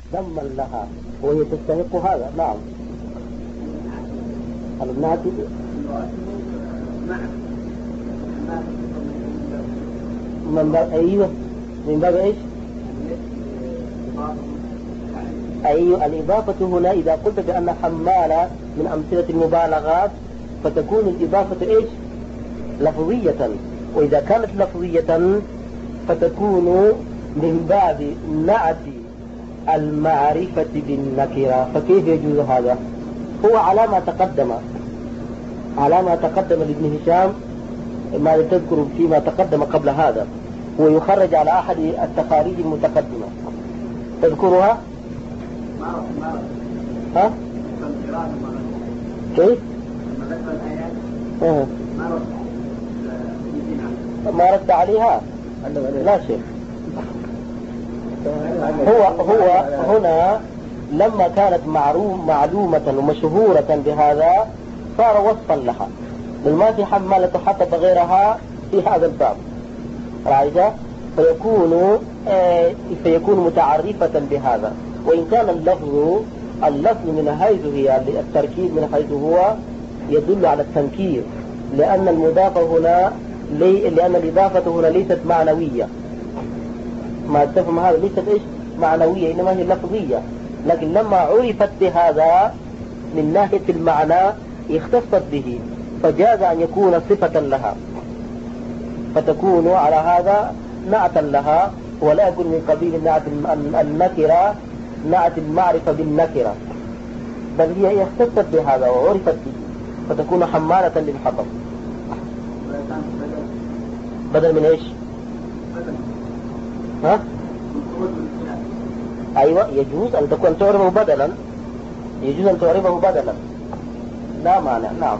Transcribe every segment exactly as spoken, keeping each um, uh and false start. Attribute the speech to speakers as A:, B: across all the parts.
A: ذما لها وهي تستحق هذا. نعم. الناتج من باب أيوه من باب إيش؟ أيوه الإضافة هنا إذا قلت بأن حمالة من أمثلة المبالغات فتكون الإضافة إيش؟ لفظية، وإذا كانت لفظية فتكون من باب نعت المعرفة بالنكرة. فكيف يجوز هذا؟ هو على ما تقدم على ما تقدم لابن هشام ما تذكر فيما تقدم قبل هذا، هو يخرج على أحد التخاريج المتقدمة تذكرها؟ ها؟ كيف؟ أه. ما رد عليها؟ لا شيء. هو هو هنا لما كانت معروم معلومة ومشهورة بهذا صار وصفا لها، بل ما في حمالة حطب غيرها في هذا الباب رأيت؟ فيكون آه فيكون متعرفة بهذا. وإن كان اللفظ اللفظ من حيث هي التركيب من حيث هو يدل على التنكير، لأن المضافة هنا لي لأن الإضافة هنا ليست معنوية. ما تفهم هذا؟ ليست إيش معنوية، إنما هي لفظية. لكن لما عرفت بهذا من ناحية المعنى اختصت به، فجاز أن يكون صفة لها، فتكون على هذا نعتا لها، ولا يكون من قبيل نعت النكرة نعت المعرفة بالنكرة، بل هي اختصت بهذا وعرفت به فتكون حمالة للحطب. بدل من ايش؟ ها؟ ايوه يجوز ان تكون تعرفه بدلا، يجوز ان تعرفه بدلا لا مانع. نعم.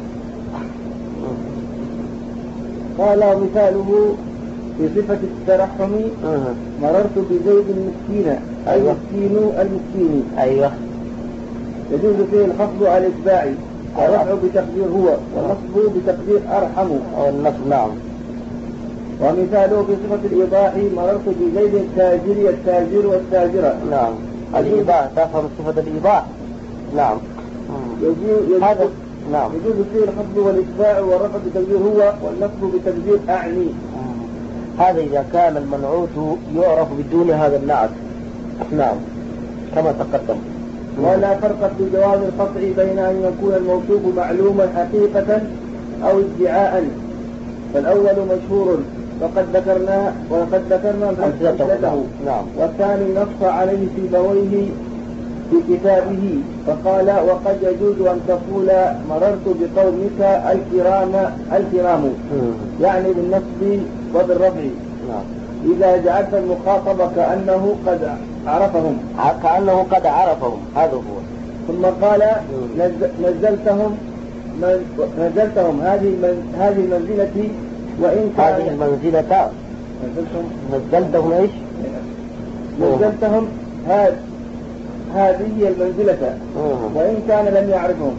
B: قال مثاله في صفة الترحم مررت بزيد المسكين.
A: أيوة.
B: المسكين المسكين.
A: ايوه
B: يجوز فيه الخفض على الإتباع والرفع بتقدير هو والنصب بتقدير أرحم
A: أو النصب. نعم.
B: ومثاله في صفة الإيضاح مررت بزيد التاجر التاجر والتاجرة.
A: نعم. الإيضاح تفهم صفة الإيضاح. نعم.
B: يجوز
A: هذا نعم.
B: يجوز فيه الخفض والإتباع والرفع بتقدير هو والنصب بتقدير أعني.
A: هذا إذا كان المنعوت يعرف بدون هذا النعت. نعم كما تقدم.
B: ولا فرق في جواز القطع بين أن يكون الموصوف معلوما حقيقة أو ادعاء، فالأول مشهور وقد ذكرنا وقد ذكرنا أمثلته.
A: نعم.
B: والثاني نص عليه في بويه في كتابه فقال وقد يجوز أن تقول مررت بقومك الكرام الكرام، يعني بالنصب وبالرفع.
A: نعم.
B: إذا جعلت المخاطب كأنه قد عرفهم
A: كأنه قد عرفهم هذا هو.
B: ثم قال نزلتهم نزلتهم هذه هذه المنزلة وإن كان
A: هذه المنزلة
B: نزلتهم
A: نزلتهم ايش؟
B: نزلتهم هذه هذه هي المنزلة وإن كان لم يعرفهم.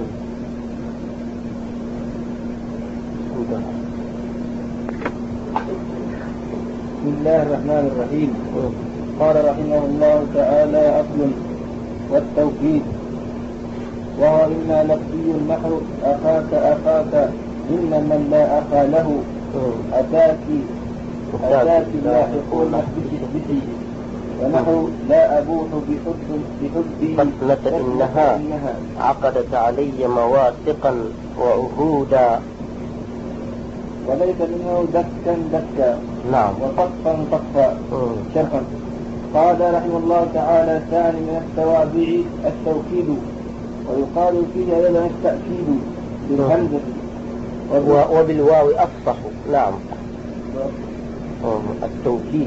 B: بسم الله الرحمن الرحيم. قال رحمه الله تعالى أصل والتوكيد وهو إما لفظي نحو أخاك أخاك إن من لا أخا له أتاك أتاك لاحقون بشدتي، ونحو لا أبوح بحب بحبي
A: فتنة إنها عقدت علي مواثقا وعهودا،
B: وليس منه دكا دكا.
A: نعم.
B: وطفا طفا شرحا. قال رحمه الله تعالى الثاني من التوابع التوكيد، ويقال فيه أيضا التأكيد بالهمزة
A: وبالواو أفصح. نعم. التوكيد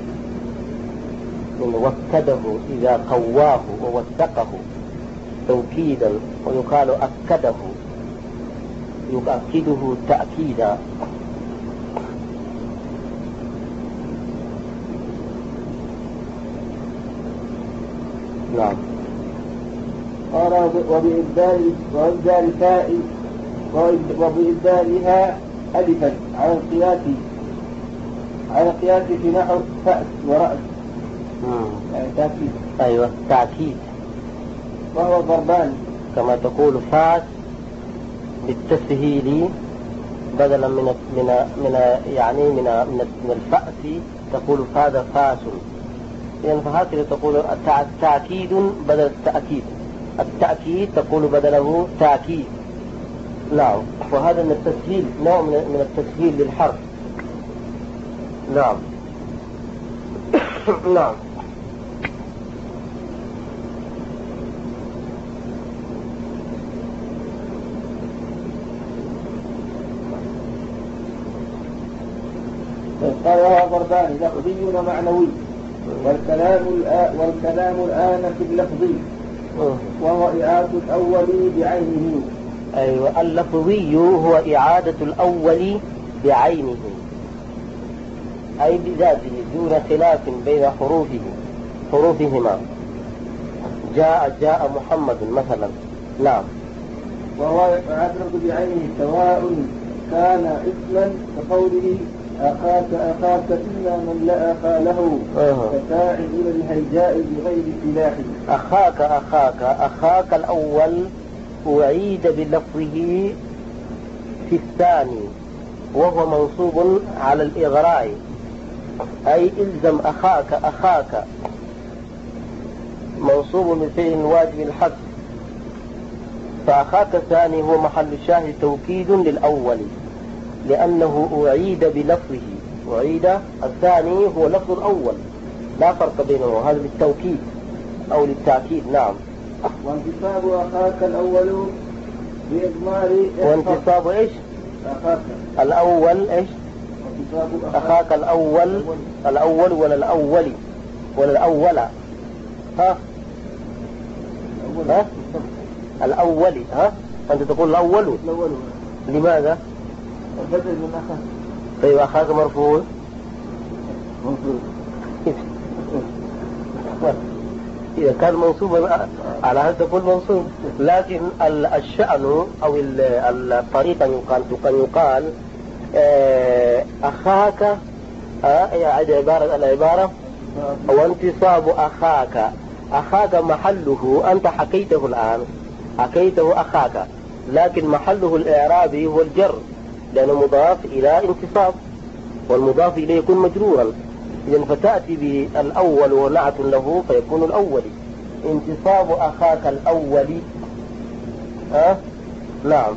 A: من وكده إذا قواه ووثقه توكيدا، ويقال أكده يؤكده تأكيدا. نعم.
B: قال وبإبدال وإبدال فاء وبإبدالها ألفا على القياس على القياس في نحو فأس ورأس يعني تأكيد.
A: أيوة تأكيد.
B: وهو ضربان
A: كما تقول فاس بالتسهيل بدلا من من من يعني من من من الفأس تقول هذا فاس. يعني فهكذا تقول التأكيد بدل التأكيد. التأكيد تقول بدله تأكيد. نعم. وهذا من التسهيل، نوع من التسهيل للحرف. نعم. نعم.
B: قال وهو ضربان لفظي ومعنوي، والكلام الآن والكلام الآن في اللفظي وهو إعادة الأول بعينه.
A: أيوة اللفظي هو إعادة الأول بعينه أي بذاته دون خلاف بين حروفه حروفهما. جاء جاء محمد مثلا. نعم.
B: وهو إعادة بعينه سواء كان اسما كقوله أخاك أخاك إلا من لا أخا له فساعد إلى الهيجاء بغير سلاح.
A: أخاك أخاك أخاك الأول أعيد بلفظه في الثاني وهو منصوب على الإغراء أي إلزم أخاك أخاك منصوب بفعل واجب الحذف. فأخاك الثاني هو محل الشاهد توكيد للأول لأنه أعيد بلفظه. أعيد الثاني هو لفظ الأول لا فرق بينه، هذا للتوكيد أو للتأكيد. نعم.
B: وانتصاب أخاك الأول بإضمار
A: وانتصاب إيش؟
B: أخاك
A: الأول إيش؟ أخاك الأول الأول ولا الأولي ولا الأولى؟ ها؟ ها؟ الأولي. ها؟ أنت تقول الأول.
B: الأول.
A: لماذا؟
B: بدل من أخاك.
A: طيب أخاك مرفوع.
B: مرفوع.
A: إذا كان منصوبا على هذا تقول منصوب، لكن الشأن أو الطريقة يقال كان يقال أخاك أعد عبارة العبارة وانتصاب أخاك. أخاك محله أنت حكيته الآن حكيته أخاك، لكن محله الإعرابي هو الجر لأنه مضاف إلى انتصاب والمضاف إليه يكون مجرورا. إذن فتأتي بالأول ونعت له فيكون الأول. انتصاب أخاك الأول. ها؟ نعم.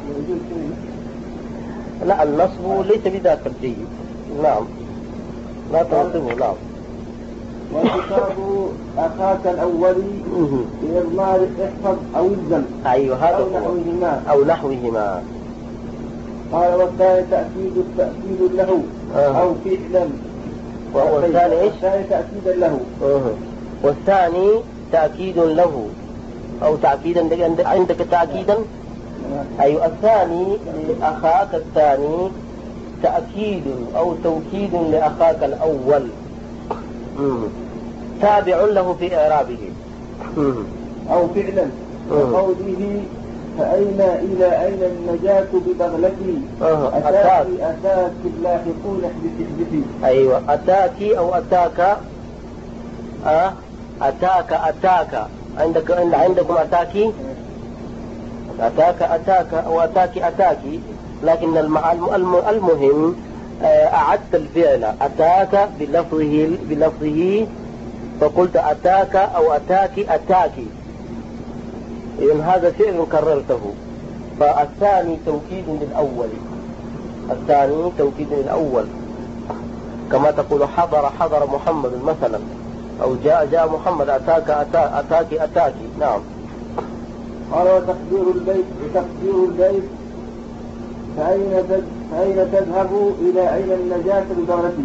A: لا النصب ليس بذاك الجيد. نعم لا تنصبه. نعم.
B: وانتصاب أخاك الأول بإضمار احفظ أو الزم.
A: أيوه هذا
B: أو نحوهما
A: أو نحوهما.
B: قال والثاني تأكيد التأكيد له
A: آه.
B: أو فعلا.
A: وهو الثاني إيش؟
B: والثاني تأكيدا له.
A: آه. والثاني تأكيد له أو تأكيدا عندك تأكيدا. أيوه الثاني لأخاك الثاني تأكيد أو توكيد لأخاك الأول مم. تابع له في إعرابه مم.
B: أو فعلا وقوله فأين إلى أين النجاة ببغلتي
A: أه.
B: أتاك أتاك اللاحقون احدث احدثي.
A: أيوة أتاك أو أتاك. أه. أتاك أتاك عندك عندكم أتاكي أتاك أتاك أو أتاك أتاكي، لكن المهم أعدت الفعل أتاك بلفظه بلفظه فقلت أتاك أو أتاك أتاكي، إذن هذا فعل كررته. فالثاني توكيد للأول الثاني توكيد للأول كما تقول حضر حضر محمد مثلا أو جاء جاء محمد أتاك أتاك أتاك أتاكي. نعم.
B: قال وتقدير البيت تقدير البيت فأين فأين تذهب إلى أين النجاة ببغلتي.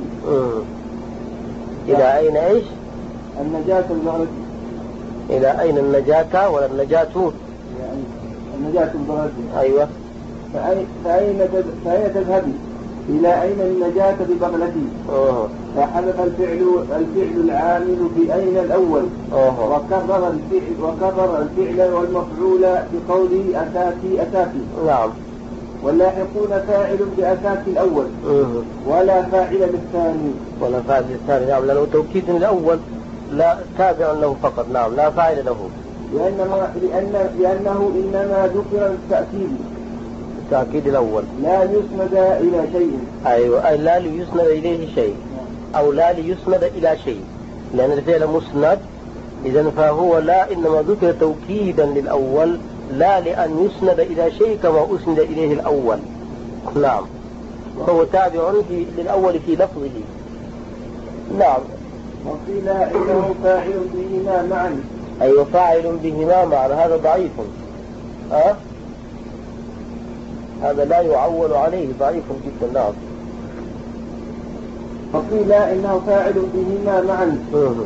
A: إلى أين إيش؟
B: النجاة ببغلتي.
A: إلى أين النجاة ولا النجاة؟
B: يعني النجاة ببغلتي.
A: أيوة.
B: فأين فأين فأين تذهبي إلى أين النجاة ببغلتي.
A: أوه.
B: فحذف الفعل الفعل العامل في أين الأول.
A: أوه.
B: وكرر الفعل وكرر الفعل والمفعول بقوله أتاكي أتاكي.
A: نعم.
B: واللاحقون فاعل بأتاك الأول.
A: أوه.
B: ولا فاعل للثاني.
A: ولا فاعل للثاني. نعم لأنه توكيد للأول لا تابع له فقط. نعم لا فاعل له.
B: لأنما لأن لأنه إنما ذكر التأكيد
A: التأكيد الأول
B: لا يسند إلى شيء.
A: أيوة أي لا ليسند إليه شيء أو لا ليسند إلى شيء، لأن الفعل مسند إذن فهو لا إنما ذكر توكيدا للأول لا لأن يسند إلى شيء كما أسند إليه الأول. نعم فهو تابع للأول في لفظه. نعم.
B: وقيل إنه فاعل بهما معا.
A: أيوة فاعل بهما معا هذا ضعيف. أه؟ هذا لا يعول عليه ضعيف جدا. نعم.
B: وقيل إنه فاعل بهما معا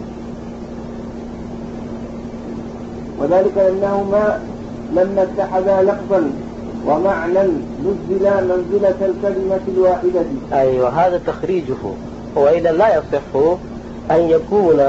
B: وذلك أنهما لما اتحدا لفظا ومعنى نزلا منزلة الكلمة الواحدة.
A: أيوة هذا تخريجه. وإلا لا يصح أن يكون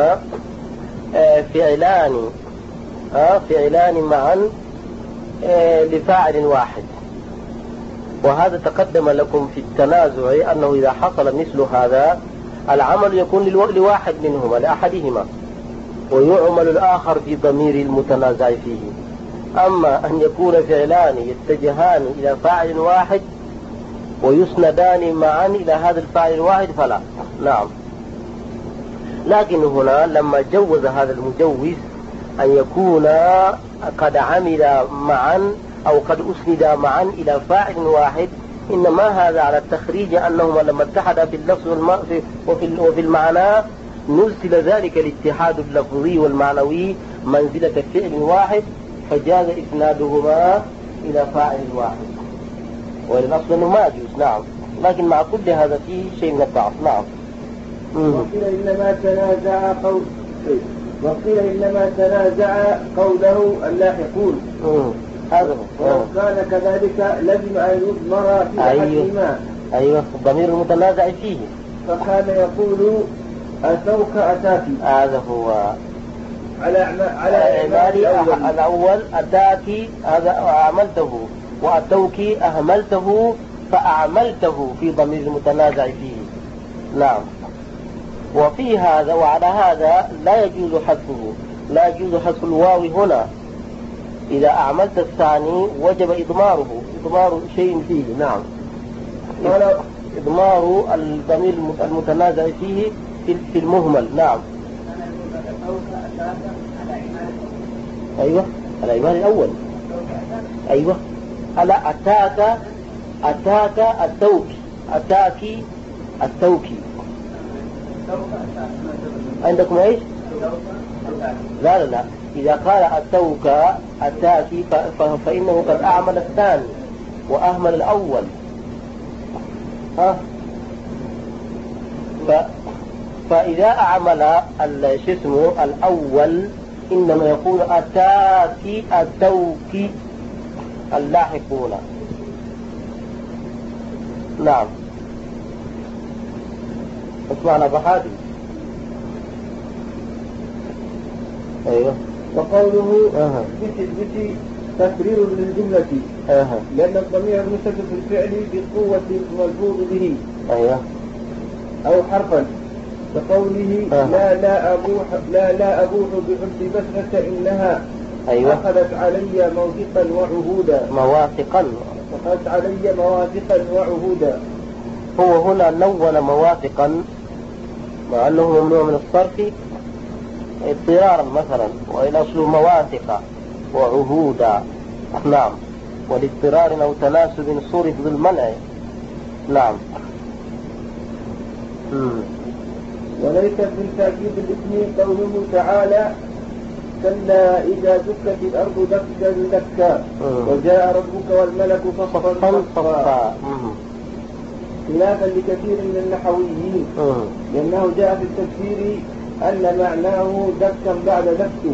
A: فعلان فعلان معا لفاعل واحد. وهذا تقدم لكم في التنازع أنه إذا حصل مثل هذا العمل يكون لواحد منهما لأحدهما ويعمل الآخر في ضمير المتنازع فيه. أما أن يكون فعلان يتجهان إلى فاعل واحد ويسندان معا إلى هذا الفاعل الواحد فلا. نعم. لكن هنا لما جوز هذا المجوز أن يكون قد عمل معا أو قد أسند معا إلى فاعل واحد إنما هذا على التخريج أنهما لما اتحدا في اللفظ وفي المعنى نزل ذلك الاتحاد اللفظي والمعنوي منزلة فعل واحد فجاز إسنادهما إلى فاعل واحد. والأصل أنه ما يجوز. نعم. لكن مع كل هذا فيه شيء من الضعف. نعم.
B: وقيل إنما تنازع قول وقيل إنما تنازع قوله اللاحقون.
A: هذا
B: ولو كان كذلك لازم أن يضمر في أحدهما.
A: أيوة الضمير المتنازع فيه.
B: فكان يقول أتوك أتاكي.
A: هذا هو
B: على على إعمال
A: الأول. الأول أتاكي هذا أعملته وأتوك أهملته فأعملته في ضمير المتنازع فيه. نعم. وفي هذا وعلى هذا لا يجوز حذفه لا يجوز حذف الواو هنا. إذا أعملت الثاني وجب إضماره إضمار شيء فيه. نعم. إضمار الضمير المتنازع فيه في المهمل. نعم. أيوة الإعمال الأول. أيوة ألا أتاك أتاك التوكي أتاكي التوكي عندكم إيش؟ لا لا لا إذا قال أتوك أتاكي فإنه قد أعمل الثاني وأهمل الأول. ها ف... فإذا أعمل الجسم الأول إنما يقول أتاكي أتوكي اللاحقون. نعم. اسمعنا بحادي. أيوه.
B: وقوله أه. بتي بتي تكرير للجملة
A: أه.
B: لأن الضمير المشتق في الفعل بقوة الملفوظ به.
A: أيوه.
B: أو حرفا كقوله أه. لا لا أبوح لا لا أبوح بحب بسمة إنها
A: أيوه.
B: أخذت علي موثقا وعهودا.
A: مواثقا.
B: أخذت علي مواثقا وعهودا.
A: هو هنا نون مواثقا مع أنه ممنوع من الصرف اضطرارا مثلا وإلى أصله مواثق وعهودا. نعم. والاضطرار أو تناسب صرف بالمنع. نعم. مم.
B: وليس في تأكيد الاسم قوله تعالى كلا إذا دكت الأرض دكا دكا وجاء ربك والملك صفا صفا خلافا لكثير من النحويين لأنه جاء في التفسير أن معناه دكا بعد دك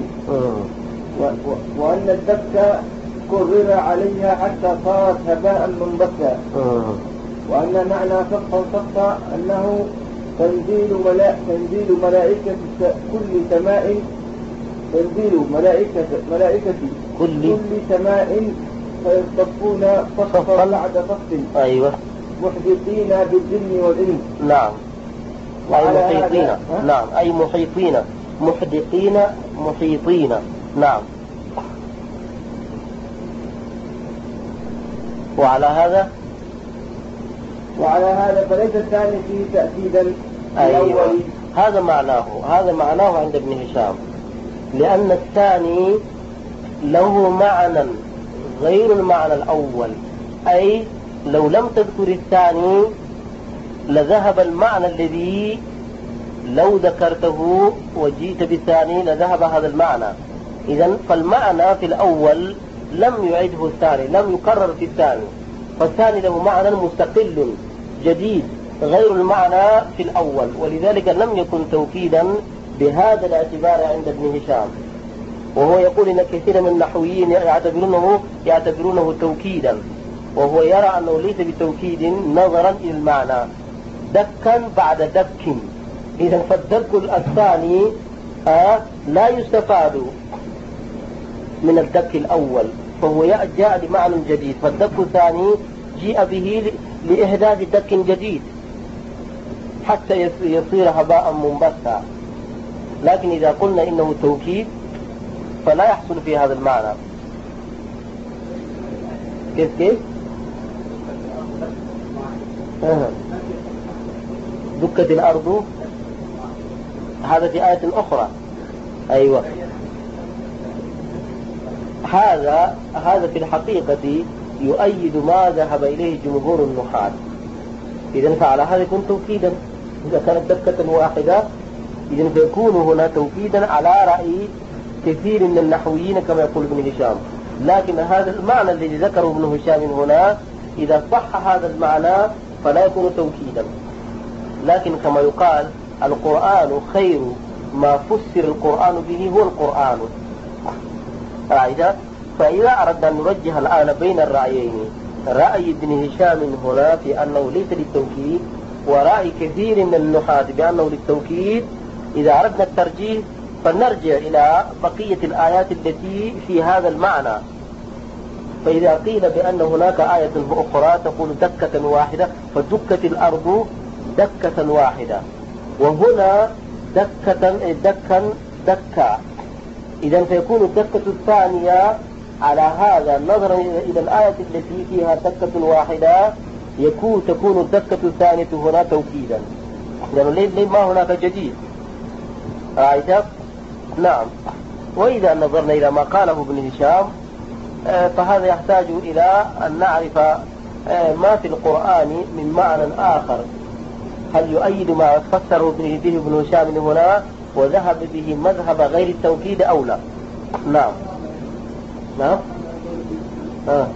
B: وأن الدك كرر عليها حتى صارت هباء منبثا وأن معنى صفا صفا أنه تنزيل ملائكة تنزيل ملائكة كل سماء تنزيل ملائكة ملائكة
A: كل,
B: كل سماء فيصطفون صفا بعد صف.
A: أيوة.
B: محيطين بالجن والإنس.
A: نعم. أي محيطين. نعم أي محيطين محدقين محيطين. نعم. وعلى هذا
B: وعلى هذا فليس الثاني فيه تأكيدا.
A: أيوة. هذا معناه هذا معناه عند ابن هشام، لأن الثاني له معنى غير المعنى الأول، أي لو لم تذكر الثاني لذهب المعنى الذي لو ذكرته وجيت بالثاني لذهب هذا المعنى. إذن فالمعنى في الأول لم يعده الثاني، لم يكرر في الثاني، فالثاني له معنى مستقل جديد غير المعنى في الأول، ولذلك لم يكن توكيدا بهذا الاعتبار عند ابن هشام. وهو يقول إن كثير من النحويين يعتبرونه يعتبرونه توكيدا، وهو يرى أنه ليس بتوكيد نظرا إلى المعنى، دكا بعد دك. إذا فالدك الثاني آه لا يستفاد من الدك الأول، فهو جاء لمعنى جديد، فالدك الثاني جاء به لإحداث دك جديد حتى يصير هباء منبثا. لكن إذا قلنا إنه توكيد فلا يحصل في هذا المعنى. كيف كيف؟ أه. دكت الأرض، هذا في آية أخرى. أيوة. هذا هذا في الحقيقة يؤيد ما ذهب إليه جمهور النحاة. إذن فعلى هذا يكون توكيدا. إذا كانت دكة واحدة إذن فيكون هنا توكيدا على رأي كثير من النحويين كما يقول ابن هشام. لكن هذا المعنى الذي ذكره ابن هشام هنا إذا صح هذا المعنى فلا يكون توكيدا. لكن كما يقال القرآن خير ما فسر القرآن به هو القرآن. فإذا أردنا أن نرجح الآن بين الرأيين، رأي ابن هشام هنا في أنه ليس للتوكيد، ورأي كثير من النحاة بأنه للتوكيد، إذا أردنا الترجيح فنرجع إلى بقية الآيات التي في هذا المعنى. فإذا قيل بأن هناك آية أخرى تقول دكة واحدة، فدكت الأرض دكة واحدة، وهنا دكة دكا دكا. إذا فيكون الدكة الثانية على هذا نظرا إلى الآية التي فيها دكة واحدة يكون تكون الدكة الثانية هنا توكيدا، لأنه يعني ما هناك جديد. رأيت؟ نعم. وإذا نظرنا إلى ما قاله ابن هشام فهذا يحتاج إلى أن نعرف ما في القرآن من معنى آخر، هل يؤيد ما فسره به ابن هشام هنا وذهب به مذهب غير التوكيد أو لا. نعم. نعم. آه.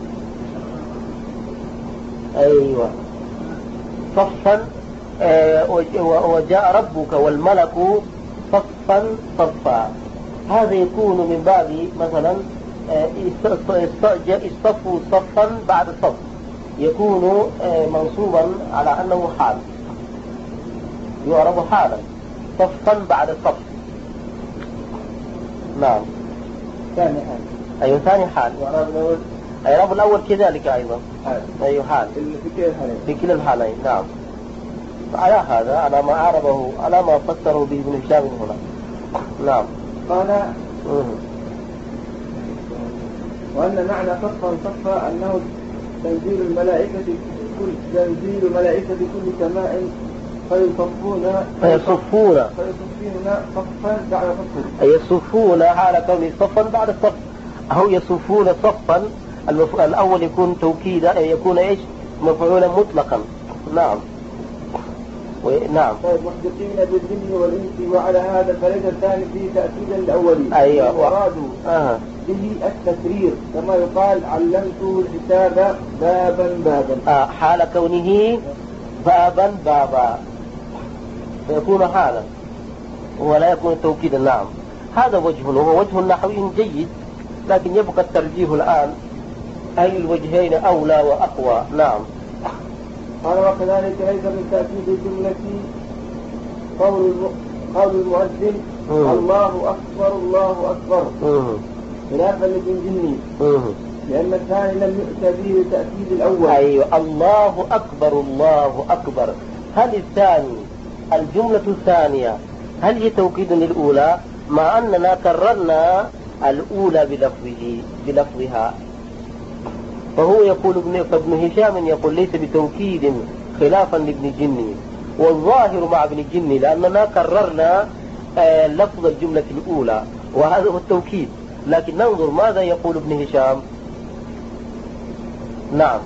A: أيوة. صفا آه وجاء ربك والملك صفا صفا، هذا يكون من باب مثلا اصطفوا صفا بعد صف، يكون منصوبا على أنه حال، يعرب حالا، صفا بعد صف. نعم.
B: ثاني حال.
A: أيوة ثاني حال. الإعراب الأول كذلك أيضا.
B: حال.
A: أيوة حال.
B: في كلا الحالين.
A: في كلا الحالين. نعم. على هذا على ما أعربه على ما فسره به ابن هشام هنا. نعم.
B: قال
A: مه.
B: وأن معنى صفا صفا أنه تنزيل الملائكة كل تنزيل ملائكة كل سماء فيصفون
A: فيصفون
B: فيصفون صفا بعد صف،
A: أي يصفون حال كونه صفا بعد صف، أو يصفون صفا. الأول يكون توكيدا، يكون إيش مفعولا مطلقا. نعم. نعم.
B: محدثين بالجن والإنس، وعلى هذا فليس الثاني فيه تأكيدا الأولي.
A: أيوة.
B: وأرادوا
A: آه.
B: به التكرير كما يقال علمته الحساب بابا بابا.
A: آه. حال كونه بابا بابا فيكون حالا ولا يكون توكيدا. نعم. هذا وجه وهو وجه نحوي جيد، لكن يبقى الترجيح الآن أي الوجهين أولى وأقوى. نعم.
B: قال وكذلك ليس من تأكيد الجملة قول قول المؤذن الله أكبر الله أكبر خلافا للجني، لأن الثاني لم يؤت به تأكيد الأول.
A: أيوة. الله أكبر الله أكبر، هل الثاني الجملة الثانية هل هي توكيد للأولى مع أننا كررنا الأولى بلفظه بلفظها؟ فهو يقول ابن, فابن هشام يقول ليس بتوكيد خلافا لابن جني، والظاهر مع ابن جني لأننا كررنا آه لفظ الجملة الأولى وهذا هو التوكيد. لكن ننظر ماذا يقول ابن هشام. نعم.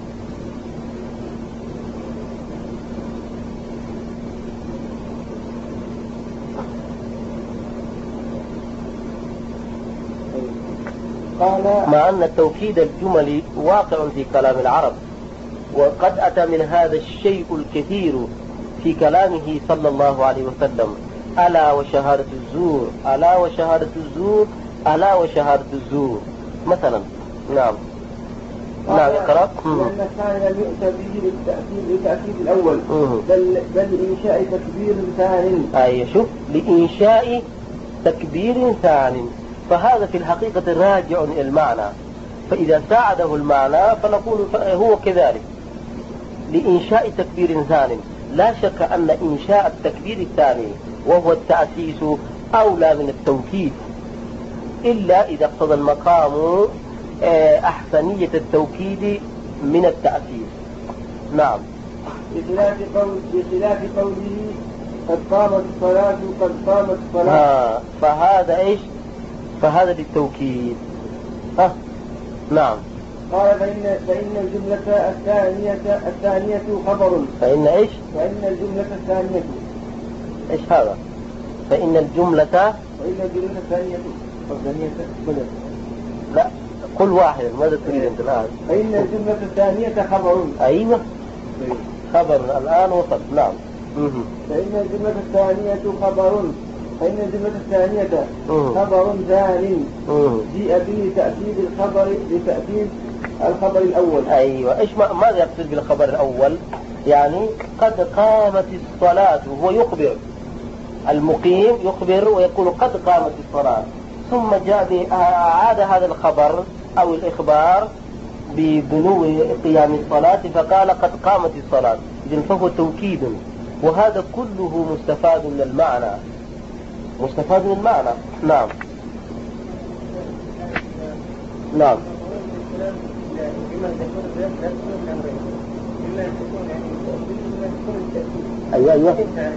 B: قال
A: مع أن التوكيد الجملي واقع في كلام العرب، وقد أتى من هذا الشيء الكثير في كلامه صلى الله عليه وسلم: ألا وشهادة الزور، ألا وشهادة الزور، ألا وشهادة الزور مثلا. نعم. نعم اقرأ.
B: لأن كان لم يؤتى به للتأكيد للتأكيد الأول بل بل لإنشاء تكبير ثاني.
A: أي شوف، لإنشاء تكبير ثاني، فهذا في الحقيقة راجع إلى المعنى، فإذا ساعده المعنى فنقول هو كذلك لإنشاء تكبير ثاني. لا شك أن إنشاء التكبير الثاني وهو التأسيس أولى من التوكيد، إلا إذا اقتضى المقام أحسنية التوكيد من التأسيس. نعم.
B: بخلاف قول بخلاف قوله قد قامت الصلاة قد قامت الصلاة.
A: آه فهذا إيش؟ فهذا للتوكيد. ها. نعم.
B: قال فإن فإن الجملة الثانية الثانية خبر.
A: فإن إيش؟
B: فإن الجملة الثانية.
A: إيش هذا؟ فإن الجملة.
B: فإن الجملة الثانية. الثانية كلها.
A: لا، قل واحدا. ماذا تريد أنت الآن؟
B: فإن الجملة الثانية خبر.
A: أيوة. خبر الآن وصل. نعم.
B: فإن الجملة الثانية خبر. فإن الجملة الثانية خبر ثاني جيء به تأكيد الخبر لتأكيد الخبر الأول.
A: أيوة. إيش ماذا يقصد بالخبر الأول؟ يعني قد قامت الصلاة، وهو يخبر المقيم يخبر ويقول قد قامت الصلاة، ثم جاء أعاد هذا الخبر أو الإخبار بدنو قيام الصلاة فقال قد قامت الصلاة، إذن فهو توكيد، وهذا كله مستفاد من المعنى، مستفاد من المعنى. نعم. نعم. أيوة أيوة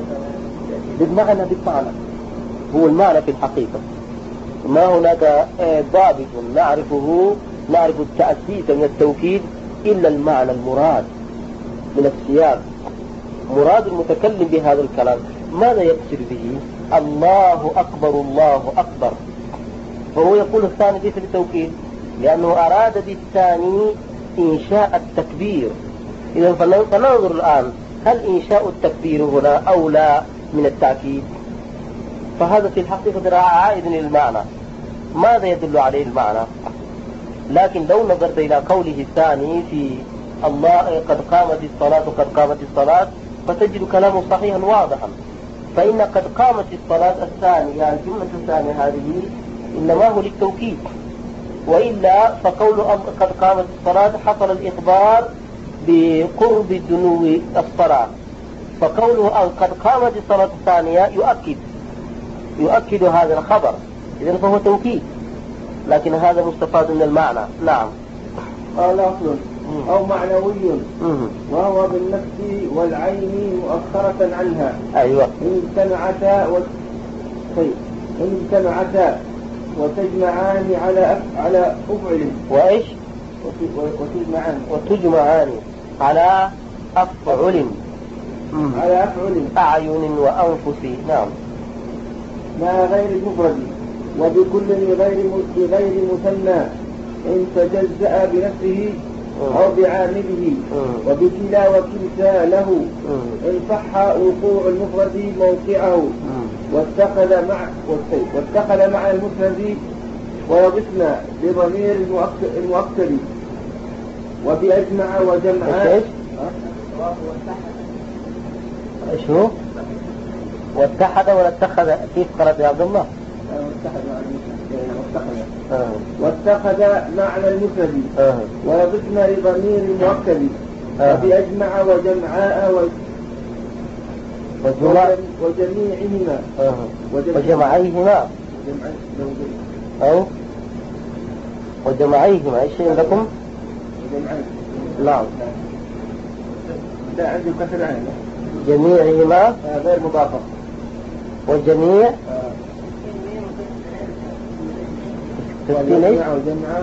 A: بالمعنى بالمعنى هو المعنى في الحقيقة، ما هناك ضابط نعرفه نعرف التأسيس من التوكيد إلا المعنى المراد من السياق. مراد المتكلم بهذا الكلام ماذا يقصد به؟ الله أكبر الله أكبر، فهو يقول الثاني ليس بالتوكيد لأنه أراد بالثاني إنشاء التكبير. إذا فننظر الآن هل إنشاء التكبير هنا أولى من التأكيد؟ فهذا في الحقيقة عائد للمعنى. ماذا يدل عليه المعنى؟ لكن لو نظرت إلى قوله الثاني في الله قد قامت الصلاة قد قامت الصلاة فتجد كلامه صحيحا واضحا، فإن قد قامت الصلاة الثانية الجملة الثانية هذه إنما هو للتوكيد، وإلا فقول قد قامت الصلاة حصل الإخبار بقرب دنو الصلاة، فقوله قد قامت الصلاة الثانية يؤكد يؤكد هذا الخبر، إذن فهو توكيد، لكن هذا مستفاد من المعنى. نعم.
B: قال أصل أو معنوي وهو بالنفس والعين مؤخرة عنها.
A: أيوة.
B: إن اجتمعتا و... طيب. إن اجتمعتا وتجمعان على أف... على أفعل.
A: وإيش؟
B: وتجمعان
A: وتجمعان على أفعل.
B: على أفعل
A: أعين وأنفس. نعم.
B: مع غير المفرد وبكل غير غير مثنى إن تجزأ بنفسه أو بعامله وبكلا وكلتا له إن صح وقوع المفرد موقعه واتخذ مع واتخذ مع المفرد ويضفنا بضمير المؤكد وبأجمع وجمعا.
A: ايش هو؟ واتحد ولا اتخذ؟ كيف قرأت يا عبد الله؟
B: واتخذ معنى المفرد ويضفنا لضمير المؤكد وبأجمع وجمعاء و...
A: وجمع
B: وجميعهما
A: آه. وجمعيهما أو وجمعيهما أي شيء لكم؟
B: وجمعين.
A: نعم.
B: لا عندي كسر عين.
A: جميعهما
B: آه غير مضافة.
A: والجميع
B: آه.
A: تسكين ايش؟
B: وجمع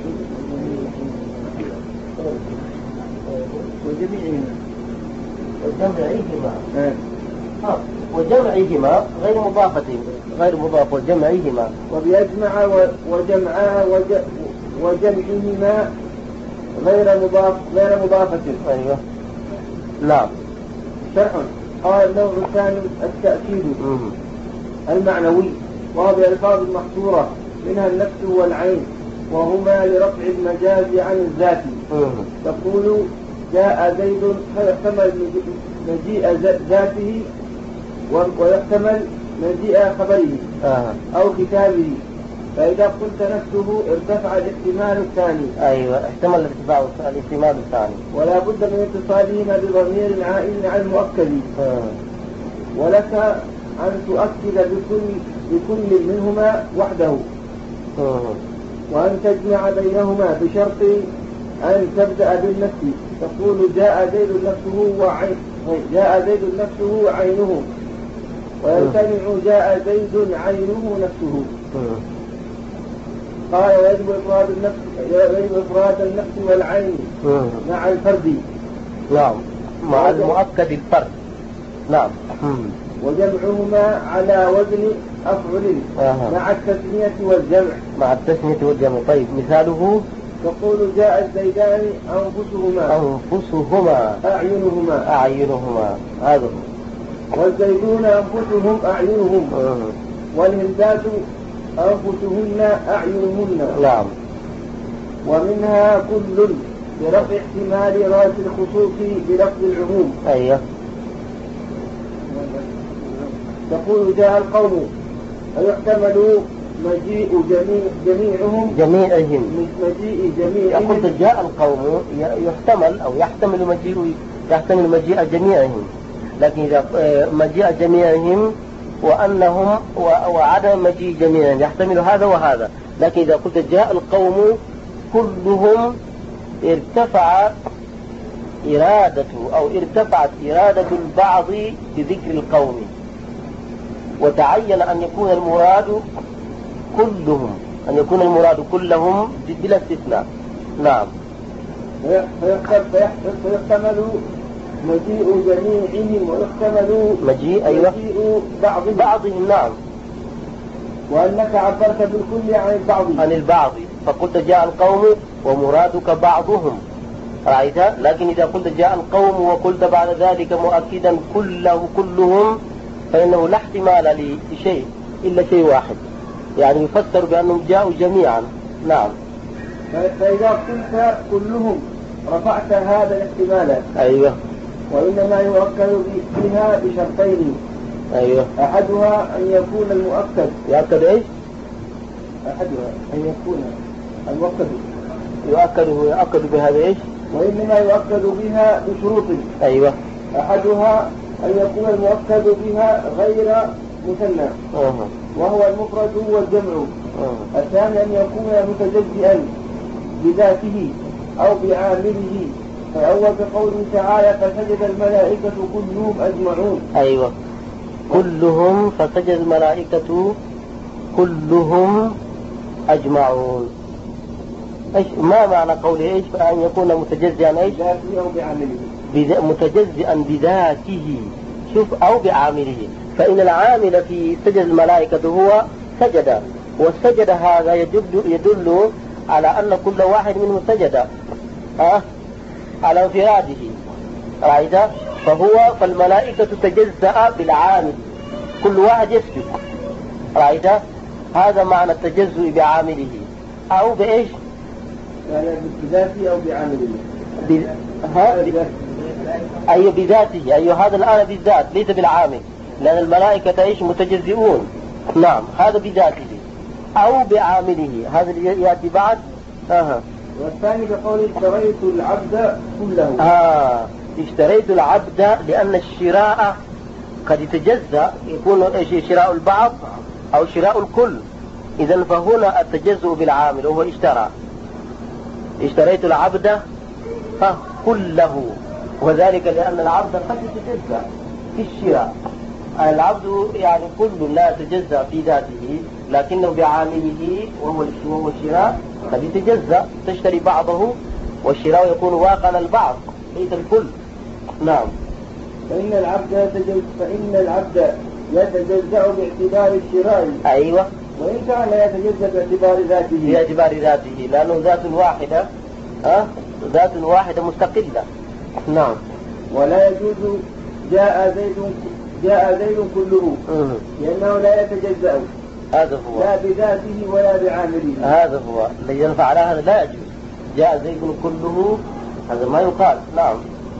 B: وجميعهما
A: وجمعيهما
B: آه.
A: آه. وجمعيهما غير مضافة غير مضاف وجمعيهما
B: وبيجمع وجمعا وجمعهما غير مضاف غير مضافة.
A: أيوه. نعم.
B: شرح. قال النوع الثاني التأكيد
A: مم.
B: المعنوي وهو بألفاظ محصورة منها النفس والعين وهما لرفع المجاز عن الذات.
A: مم.
B: تقول جاء زيد فيحتمل مجيء ذاته ويحتمل مجيء خبره
A: آه.
B: أو كتابه. فإذا قلت نفسه ارتفع الاحتمال الثاني.
A: أيوة احتمل الارتفاع الاحتمال الثاني
B: ولا بد من اتصالهما بضمير عائد على المؤكد.
A: آه.
B: ولك أن تؤكد بكل بكل منهما وحده.
A: آه.
B: وأن تجمع بينهما بشرط أن تبدأ بالنفس. تقول جاء زيد نفسه وعين جاء زيد نفسه وعينه ويمتنع جاء زيد عينه نفسه.
A: آه.
B: قال ويجب إفراد النفس يجب إفراد النفس والعين
A: آه.
B: مع الفرد.
A: نعم مع المؤكد الفرد. نعم.
B: وجمعهما على وزن أفعل
A: آه.
B: مع التثنية والجمع.
A: مع التثنية والجمع. طيب مثاله
B: تقول جاء الزيدان أنفسهما
A: أنفسهما
B: أعينهما
A: أعينهما. هذا
B: والزيدون أنفسهم أعينهم.
A: آه.
B: والهندات أنفسهن أعينهن.
A: نعم.
B: ومنها كل برفع احتمال رأس الخصوص بلفظ العموم.
A: أيوه.
B: تقول جاء القوم فيحتمل مجيء جميع جميعهم
A: جميعهم.
B: مجيء جميعهم.
A: يقول جاء القوم يحتمل أو يحتمل مجيء يحتمل مجيء جميعهم. لكن إذا مجيء جميعهم وأنهم وعدم مجيء جميعهم يحتمل هذا وهذا. لكن إذا قلت جاء القوم كلهم ارتفع إرادة أو ارتفعت إرادة البعض بذكر القوم وتعين أن يكون المراد كلهم أن يكون المراد كلهم بلا استثناء. نعم.
B: فيحتمل مجيء جميعهم ويحتمل
A: مجيء أيوة
B: مجيء بعض
A: بعضهم. نعم.
B: وأنك عبرت بالكل عن البعض
A: عن البعض فقلت جاء القوم ومرادك بعضهم رأيت. لكن إذا قلت جاء القوم وقلت بعد ذلك مؤكدا كله كلهم فإنه لا احتمال لشيء إلا شيء واحد يعني يفسر بأنهم جاءوا جميعا. نعم.
B: فإذا قلت كلهم رفعت هذا الاحتمال.
A: أيوة.
B: وإنما يؤكد بها بشرطين.
A: أيوة.
B: أحدها أن يكون المؤكد
A: يؤكد إيش؟
B: أحدها أن يكون المؤكد
A: يؤكد يؤكد بهذا إيش؟
B: وإنما يؤكد بها بشروط.
A: أيوة.
B: أحدها أن يكون المؤكد بها غير مثنى
A: أه.
B: وهو المفرد والجمع.
A: أه.
B: الثاني أن يكون متجزئا بذاته أو بعامله. فأول بقوله تعالى فسجد الملائكة كلهم أجمعون.
A: أيوة. كلهم فسجد الملائكة كلهم أجمعون. إيش ما معنى قوله إيش فأن يكون متجزئا إيش؟
B: بذاته أو بعامله.
A: بذ... متجزئا بذاته شوف أو بعامله. فإن العامل في سجد الملائكة هو سجد والسجد هذا يدل يدل على أن كل واحد منهم سجد أه؟ على انفراده رأيت. فهو فالملائكة تجزأ بالعامل كل واحد يسجد رأيت. هذا معنى التجزؤ بعامله أو بإيش
B: يعني بذاته أو بعامله.
A: ب... ها؟ أي بذاته. أي هذا الآن بالذات ليس بالعامل لأن الملائكة إيش متجزئون. نعم. هذا بذاته أو بعامله هذا يأتي بعد. أه.
B: والثاني بقول اشتريت العبد كله.
A: آه اشتريت العبد لأن الشراء قد يتجزأ يكون شراء البعض أو شراء الكل. إذن فهنا التجزؤ بالعامل وهو اشترى، اشتريت العبد كله، وذلك لأن العبد قد يتجزأ في الشراء. العبد يعني كل لا يتجزأ في ذاته، لكنه بعامله وهو الشراء قد يتجزأ، تشتري بعضه والشراء يكون واقعا البعض ليس الكل. نعم.
B: فإن العبد يتجزأ فإن العبد يتجزأ باعتبار الشراء.
A: أيوة.
B: وإن كان لا يتجزأ باعتبار ذاته.
A: باعتبار ذاته لأنه ذات واحدة، أه؟ ذات واحدة مستقلة. نعم.
B: ولا يجوز جاء زيد جاء زيد كله لأنه لا يتجزأ.
A: هذا هو.
B: لا بذاته ولا بعامله.
A: هذا هو الذي ينفع على هذا لا يجوز. جاء زيد كله هذا ما يقال. نعم.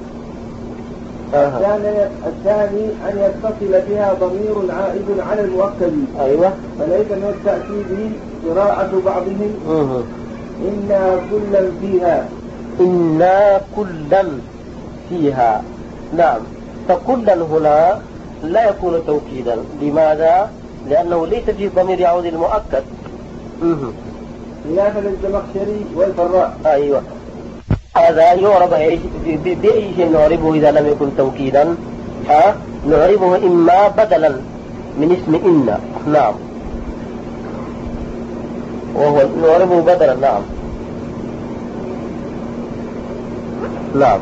B: الثاني الثاني أن يتصل بها ضمير عائد على المؤكد.
A: أيوة.
B: فليس من التأكيد قراءة بعضهم
A: أه.
B: إنا كلا فيها.
A: إنا كلا فيها. نعم. فكلا هنا لا يكون توكيدا. لماذا؟ لأنه ليس فيه ضمير يعود المؤكد.
B: خلافا للزمخشري والفراء.
A: أيوة. هذا يعرب بأي شيء نعربه إذا لم يكن توكيدا؟ ها؟ نعربه إما بدلا من اسم إن. نعم. وهو نعربه بدلا. نعم. نعم.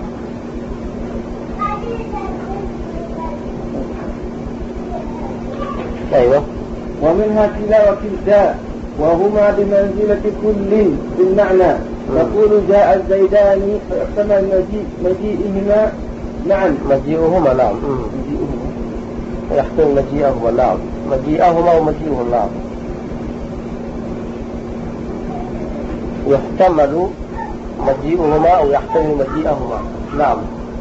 A: أيوة.
B: ومنها كلا وكلتا وهما بمنزلة كل بالمعنى. يقول جاء الزيدان فاحتمل مجيء مجيئهما معا.
A: مجيئهما. نعم. يحتمل مجيئهما. نعم. مجيئهما ومجيئهما. نعم. يحتمل مجيئهما أو يحتمل مجيئهما. نعم.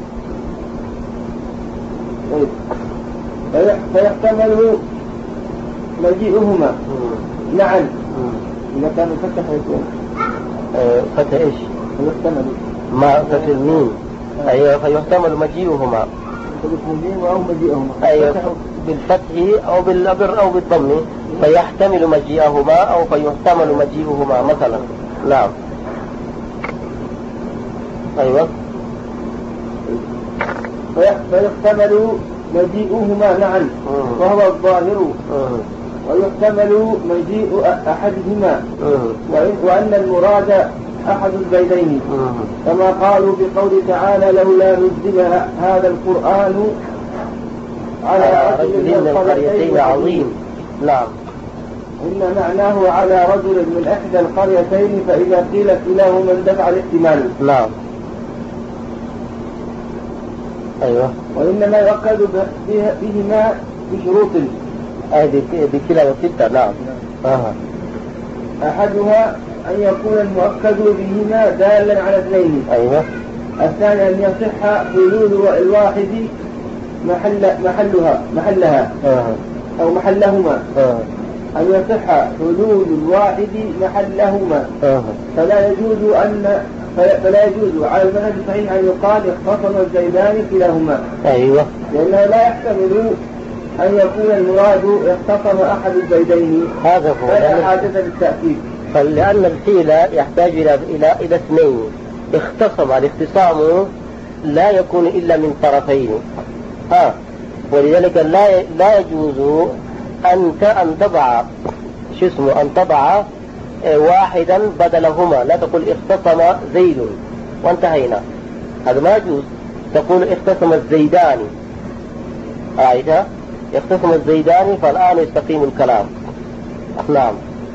B: فيحتمل مجيئهما معا. إذا كان فتح يكون
A: فتح إيش؟
B: فيحتمل
A: ما فتح الميم. أيوة. فيحتمل مجيئهما.
B: أو مجيئهما.
A: أيوة. بالفتح أو بالأبر أو بالضم. فيحتمل مجيئهما أو فيحتمل مجيئهما مثلا. نعم. أيوة.
B: فيحتمل مجيئهما معا وهو الظاهر. ويحتمل مجيء أحدهما وأن المراد أحد الزيدين كما قالوا بقول تعالى لولا نزل هذا القرآن على رجل من القريتين عظيم.
A: نعم.
B: إن معناه على رجل من إحدى القريتين فإذا قيل كلاهما اندفع الاحتمال.
A: نعم. أيوة.
B: وإنما يؤكد بهما بشروط.
A: هذه بكلا وكلتا. نعم. آه.
B: أحدها أن يكون المؤكد بهما دالا على اثنين.
A: أيوة.
B: الثاني أن يصح حلول الواحد محل محلها محلها
A: آه.
B: أو محلهما.
A: آه.
B: أن يصح حلول الواحد محلهما.
A: آه.
B: فلا يجوز أن فلا يجوز على المذهب الصحيح أن يقال اختصم الزيدان كلاهما.
A: أيوة.
B: لأنه لا يحتمل أن يكون المراد اختصم أحد الزيدين.
A: هذا هو.
B: فلا حاجة للتأكيد.
A: فلأن الفيل يحتاج إلى إلى إلى اثنين. اختصم. الاختصام لا يكون إلا من طرفين. ها. ولذلك لا لا يجوز أن أن تضع شو اسمه أن تضع واحدا بدلهما. لا تقول اختصم زيد وانتهينا. هذا ما يجوز. تقول اختصم الزيدان. رأيتها؟ اختصم الزيدان فالآن يستقيم الكلام. نعم.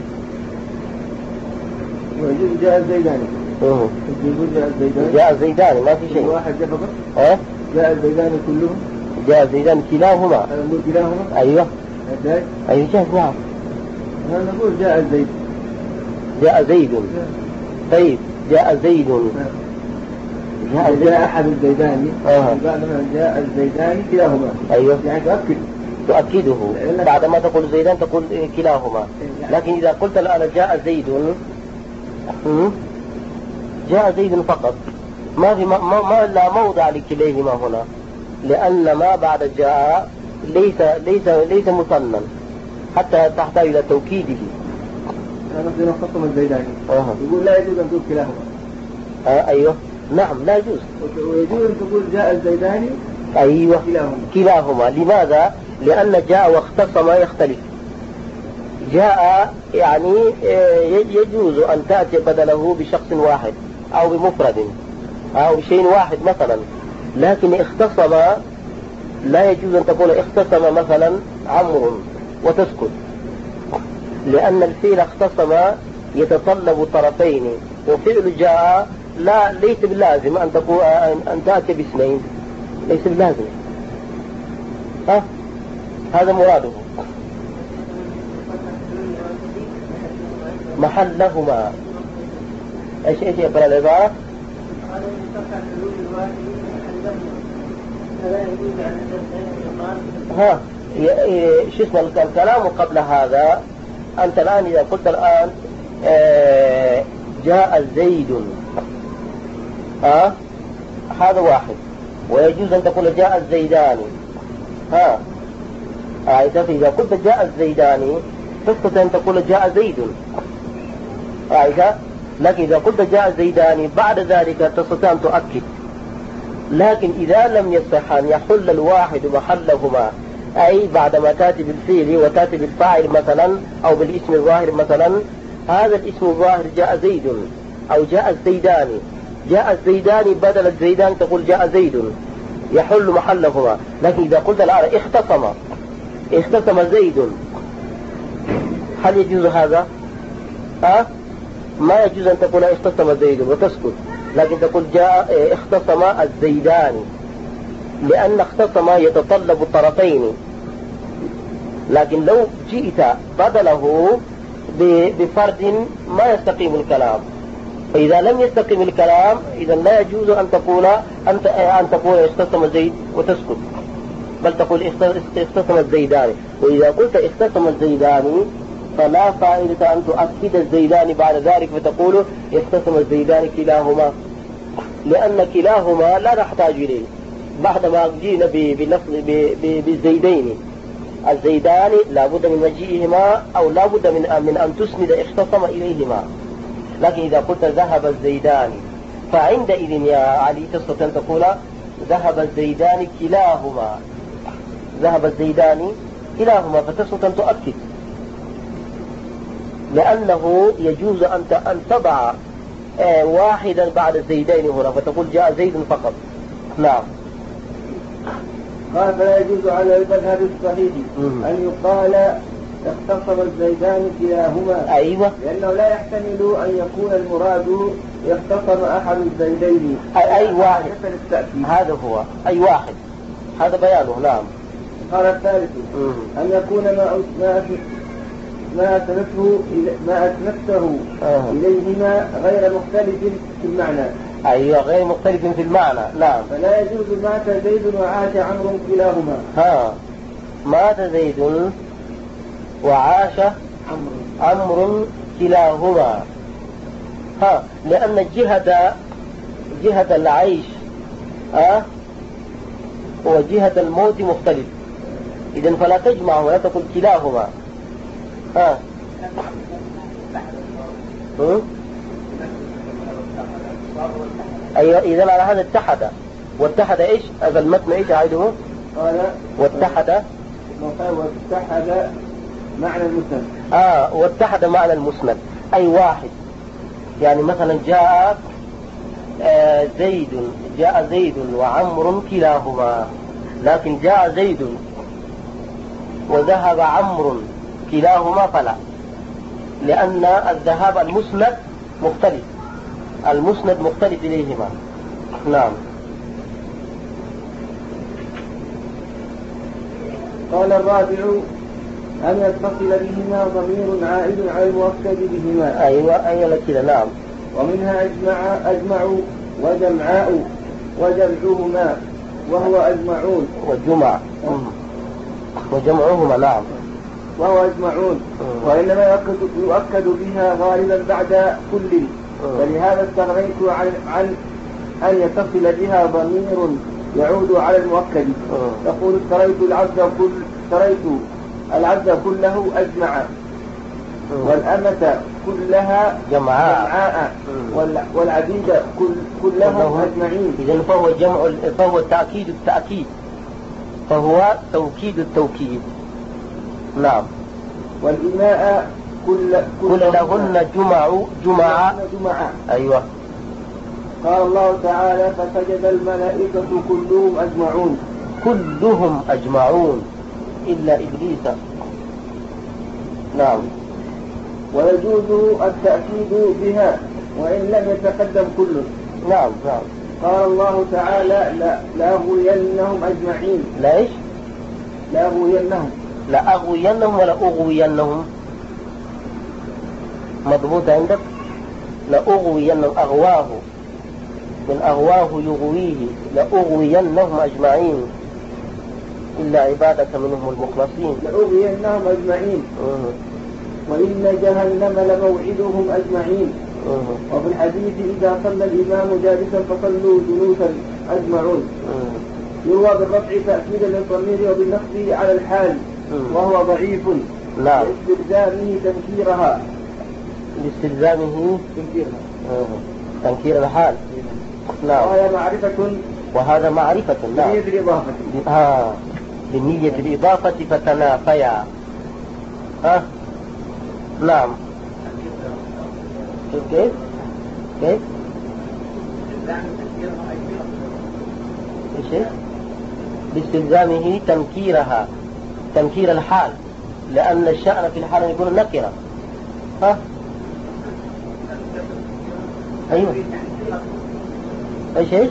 B: ويجوز جاء الزيدان.
A: اها.
B: جاء الزيدان.
A: جاء الزيدان ما في شيء.
B: واحد جاء فقط.
A: ها؟
B: جاء الزيدان كلهم.
A: جاء الزيدان كلاهما.
B: نقول كلاهما.
A: أيوه.
B: ازاي؟
A: أيوه جاء. نعم.
B: نقول جاء الزيد.
A: جاء زيد. طيب جاء زيد.
B: جاء, جاء أحد الزيدان.
A: آه.
B: جاء الزيدان كلاهما.
A: أيوه.
B: يعني تؤكد.
A: تؤكده. بعد ما تقول زيدان تقول كلاهما. لكن إذا قلت الآن جاء زيد جاء زيد فقط ما في ما, ما لا موضع لكليهما هنا. لأن ما بعد جاء ليس ليس ليس مثنى حتى تحتاج إلى توكيده.
B: هذا في خصم الزيداني
A: أه.
B: يقول لا يجوز أن تقول كلاهما.
A: آه أيوه نعم لا يجوز.
B: ويجوز أن تقول جاء الزيداني
A: أيوه
B: كلاهما.
A: كلاهما. لماذا؟ لأن جاء واختصم يختلف. جاء يعني يجوز أن تأتي بدله بشخص واحد أو بمفرد أو بشيء واحد مثلا، لكن اختصم لا يجوز أن تقول اختصم مثلا عمرو وتسكت، لأن الفعل اختصم يتطلب طرفين، وفعل جاء لا ليس باللازم أن تقول أن تأتي باثنين، ليس باللازم. ها هذا مراده. محلهما ايش ايش يقرأ العبارة؟ ها شو اسمه الكلام قبل هذا. أنت الآن إذا قلت الآن جاء زيد، ها هذا واحد، ويجوز أن تقول جاء الزيداني. ها إذا قلت جاء الزيداني تستطيع أن تقول جاء زيد عائشة، لكن إذا قلت جاء زيداني بعد ذلك تستطيع أن تؤكد. لكن إذا لم يصح أن يحل الواحد محلهما، أي بعدما تأتي بالفعل وتأتي بالفاعل مثلا أو بالاسم الظاهر مثلا، هذا الاسم الظاهر جاء زيد أو جاء الزيداني، جاء الزيداني بدل الزيدان تقول جاء زيد يحل محلهما. لكن إذا قلت الآن اختصم اختصم زيد، هل يجوز هذا؟ ها؟ ما يجوز أن تقول اختصم زيد وتسكت، لكن تقول جاء اختصم الزيداني، لأن اختصم يتطلب الطرفين. لكن لو جئت بدله بفرد ما يستقيم الكلام. فإذا لم يستقيم الكلام إذا لا يجوز أن تقول أنت أن تقول اختصم زيد وتسكت، بل تقول اختصم الزيداني. وإذا قلت اختصم الزيداني فلا فائدة أن تؤكد الزيداني بعد ذلك فتقول اختصم الزيداني كلاهما، لأن كلاهما لا نحتاج إليه بعدما جينا بلفظ بالزيدين. الزيدان لا بد من مجيئهما أو لا بد من من أن تسند اختصم إليهما. لكن إذا قلت ذهب الزيدان فعندئذ يا علي تستطيع أن تقول ذهب الزيدان كلاهما، ذهب الزيدان كلاهما، فتستطيع أن تؤكد، لأنه يجوز أن تضع واحدا بعد الزيدين هنا فتقول جاء زيد فقط. نعم.
B: قال فلا يجوز على المذهب الصحيح أن يقال اختصم الزيدان كلاهما.
A: أيوة.
B: لأنه لا يحتمل أن يكون المراد يختصم أحد الزيدين،
A: أي, أي واحد، هذا هو أي واحد، هذا بيانه. نعم.
B: قال الثالث أن يكون ما ما أسنته ما أسنته
A: آه.
B: إليهما غير مختلف في المعنى.
A: أيوة غير مختلف في المعنى. نعم.
B: فلا يجوز مات زيد وعاش عمرو كلاهما.
A: ها مات زيد وعاش عمرو كلاهما. ها لأن جهة جهة العيش ها وجهة الموت مختلف، إذن فلا تجمع ولا تقول كلاهما. ها أيوة. إذن على هذا اتحد، واتحد إيش هذا المتن إيش عيده؟
B: قال
A: واتحد
B: واتحد معنى المسند.
A: آه واتحد معنى المسند أي واحد. يعني مثلا جاء آه زيد جاء زيد وعمر كلاهما، لكن جاء زيد وذهب عمرو كلاهما فلا، لأن الذهاب المسند مختلف، المسند مختلف إليهما. نعم.
B: قال الرابع أن يتصل بهما ضمير عائد على المؤكد بهما.
A: أيوة أيوة كذا. نعم.
B: ومنها أجمع أجمع وجمعاء وجمعهما وهو أجمعون
A: وجمع وجمعهما. نعم.
B: وهو أجمعون. وإنما يؤكد, يؤكد بها غالبا بعد كل، فلهذا استغنيت عن, عن أن يتصل بها ضمير يعود على المؤكد. تقول اشتريت العبد كل اشتريت العبد كله أجمع، والأمة كلها جمعاء، والعبيد كل كلهم أجمعين.
A: إذن فهو جمع، فهو تأكيد التأكيد، فهو توكيد التوكيد. نعم.
B: والإماء كل
A: كلهن جمع جمع
B: جمع.
A: أيوة.
B: قال الله تعالى فسجد الملائكة كلهم أجمعون.
A: كلهم أجمعون إلا إبليس. نعم.
B: ويجوز التأكيد بها وإن لم يتقدم كله.
A: نعم نعم.
B: قال الله تعالى لا لأغوينهم أجمعين.
A: لا إيش؟
B: لأغوينهم.
A: لا أغوينهم ولا أغوينهم؟ مضبوط عندك؟ لأغوينهم، أغواه من أغواه يغويه، لأغوينهم أجمعين إلا عبادك منهم المخلصين.
B: لأغوينهم أجمعين.
A: أه.
B: وإن جهنم لموعدهم أجمعين. أه. وفي الحديث إذا صلى الإمام جالسا فصلوا جلوسا أجمعون. أه. يروى بالرفع تأكيدا للضمير وبالنصب على الحال. أه. وهو ضعيف.
A: نعم.
B: لاستلزامه تنكيرها.
A: لاستلزامه
B: تنكيرها.
A: أه. تنكير الحال. نعم.
B: وهي معرفة،
A: وهذا معرفة. نعم.
B: بنية الإضافة.
A: ها بنية الإضافة فتنافيا. ها نعم. شوف كيف كيف ايش باستلزامه تنكيرها، تنكير الحال، لأن الشأن في الحال يكون نكرة. ها أيوه. ايش ايش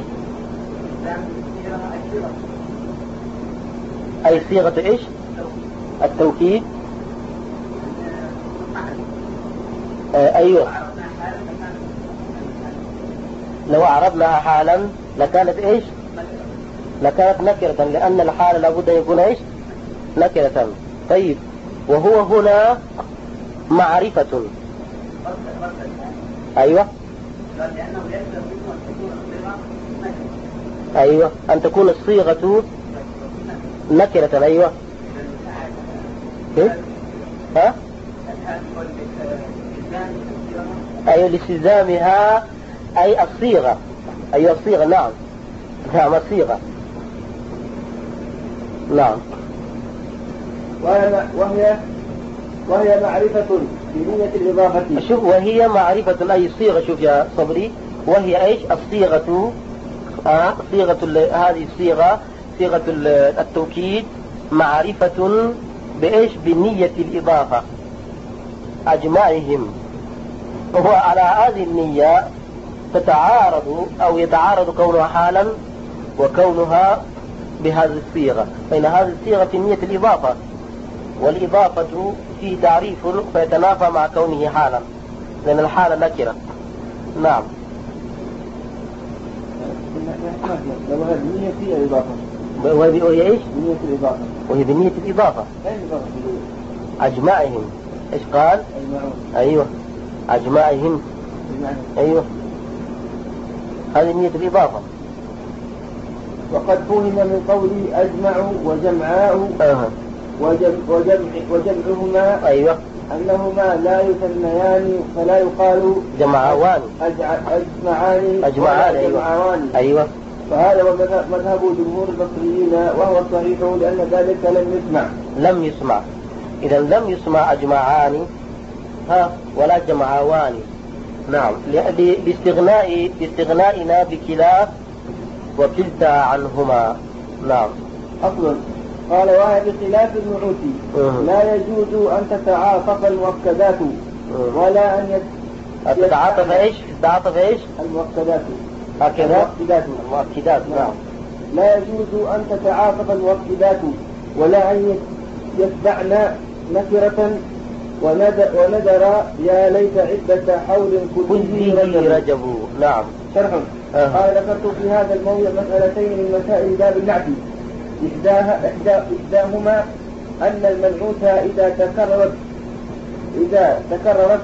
A: أي صيغة إيش؟ التوكيد. آه أيوه. لو عرضناها حالا لكانت إيش؟ لكانت نكرة، لأن الحال لابد أن يكون إيش؟ نكرة. طيب وهو هنا معرفة. أيوه. أيوه أن تكون الصيغة نكرة. أيوه. كيف؟ ها؟ أيوه لاستلزامها أي الصيغة. أيوه الصيغة. نعم نعم الصيغة. نعم.
B: وهي وهي معرفة بنية الإضافة.
A: شوف وهي معرفة أي صيغة. شوف يا صبري، وهي إيش الصيغة؟ آه صيغة هذه الصيغة صيغة التوكيد معرفة بإيش؟ بنية الإضافة أجمعهم. وعلى هذه النية تتعارض أو يتعارض كونها حالا وكونها بهذه الصيغة، فإن هذه الصيغة في نية الإضافة، والإضافة فيه تعريف فيتنافى مع كونه حالا، لأن الحالة نكرة. نعم.
B: وهي بنية الإضافة.
A: وهي إيش؟
B: بنية الإضافة.
A: وهي بنية الإضافة. أجمعهم. إيش قال؟
B: أجمعون.
A: أيوه أجمعهم. أيوه هذه نية الإضافة.
B: وقد فهم من قولي أجمع وجمعاء
A: أه.
B: وجمع وجمع وجمعهما
A: أيوه
B: أنهما لا يثنيان فلا يقال
A: جمعوان
B: أجمعان
A: أجمعان. أيوه. أيوه.
B: فهذا هو مذهب جمهور البصريين وهو الصحيح، لأن ذلك لم يسمع.
A: لم يسمع. إذا لم يسمع أجمعان ها ولا جمعوان. نعم. لاستغناء باستغنائنا بكلا وكلتا عنهما. نعم.
B: أصل قال وهي بخلاف النعوت لا يجوز أن تتعاطف المؤكدات ولا أن
A: تتعاطف إيش؟ تتعاطف إيش؟
B: المؤكدات
A: هكذا المؤكدات. نعم.
B: لا يجوز أن تتعاطف المؤكدات ولا أن يتبعن نكرة وندر يا ليت عدة حول
A: كله رجب. نعم.
B: شرح.
A: أه.
B: قال ذكرت في هذا الموضع مسألتين من مسائل باب النعت. إحداها إحدى إحداهما أن المنعوت إذا تكررت إذا تكررت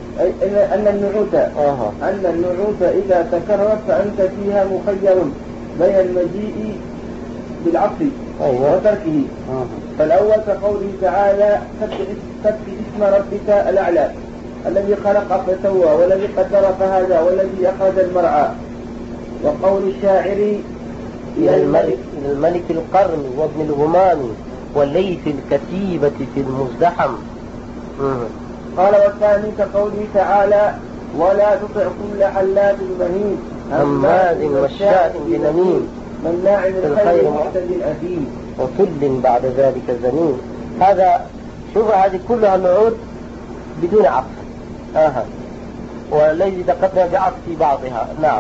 B: أن النعوت
A: أه.
B: أن النعوت إذا تكررت فأنت فيها مخير بين المجيء بالعطف
A: أيوة.
B: وتركه.
A: آه.
B: فالأول كقوله تعالى سبح اسم ربك الأعلى الذي خلق فسوى والذي قدر فهدى والذي أخرج المرعى. وقول الشاعر
A: إلى الملك, إلى الملك القرن وابن الهمام والليث الكتيبة في المزدحم. مم.
B: قال والثاني كقوله تعالى ولا تطع كل حلاف مهين
A: هماز مشاء بنميم
B: مناع للخير معتد أثيم
A: وكل بعد ذلك زنيم. هذا شوف هذه كلها نعود بدون عطف. آه. والذي تقدم بعطف في بعضها. نعم.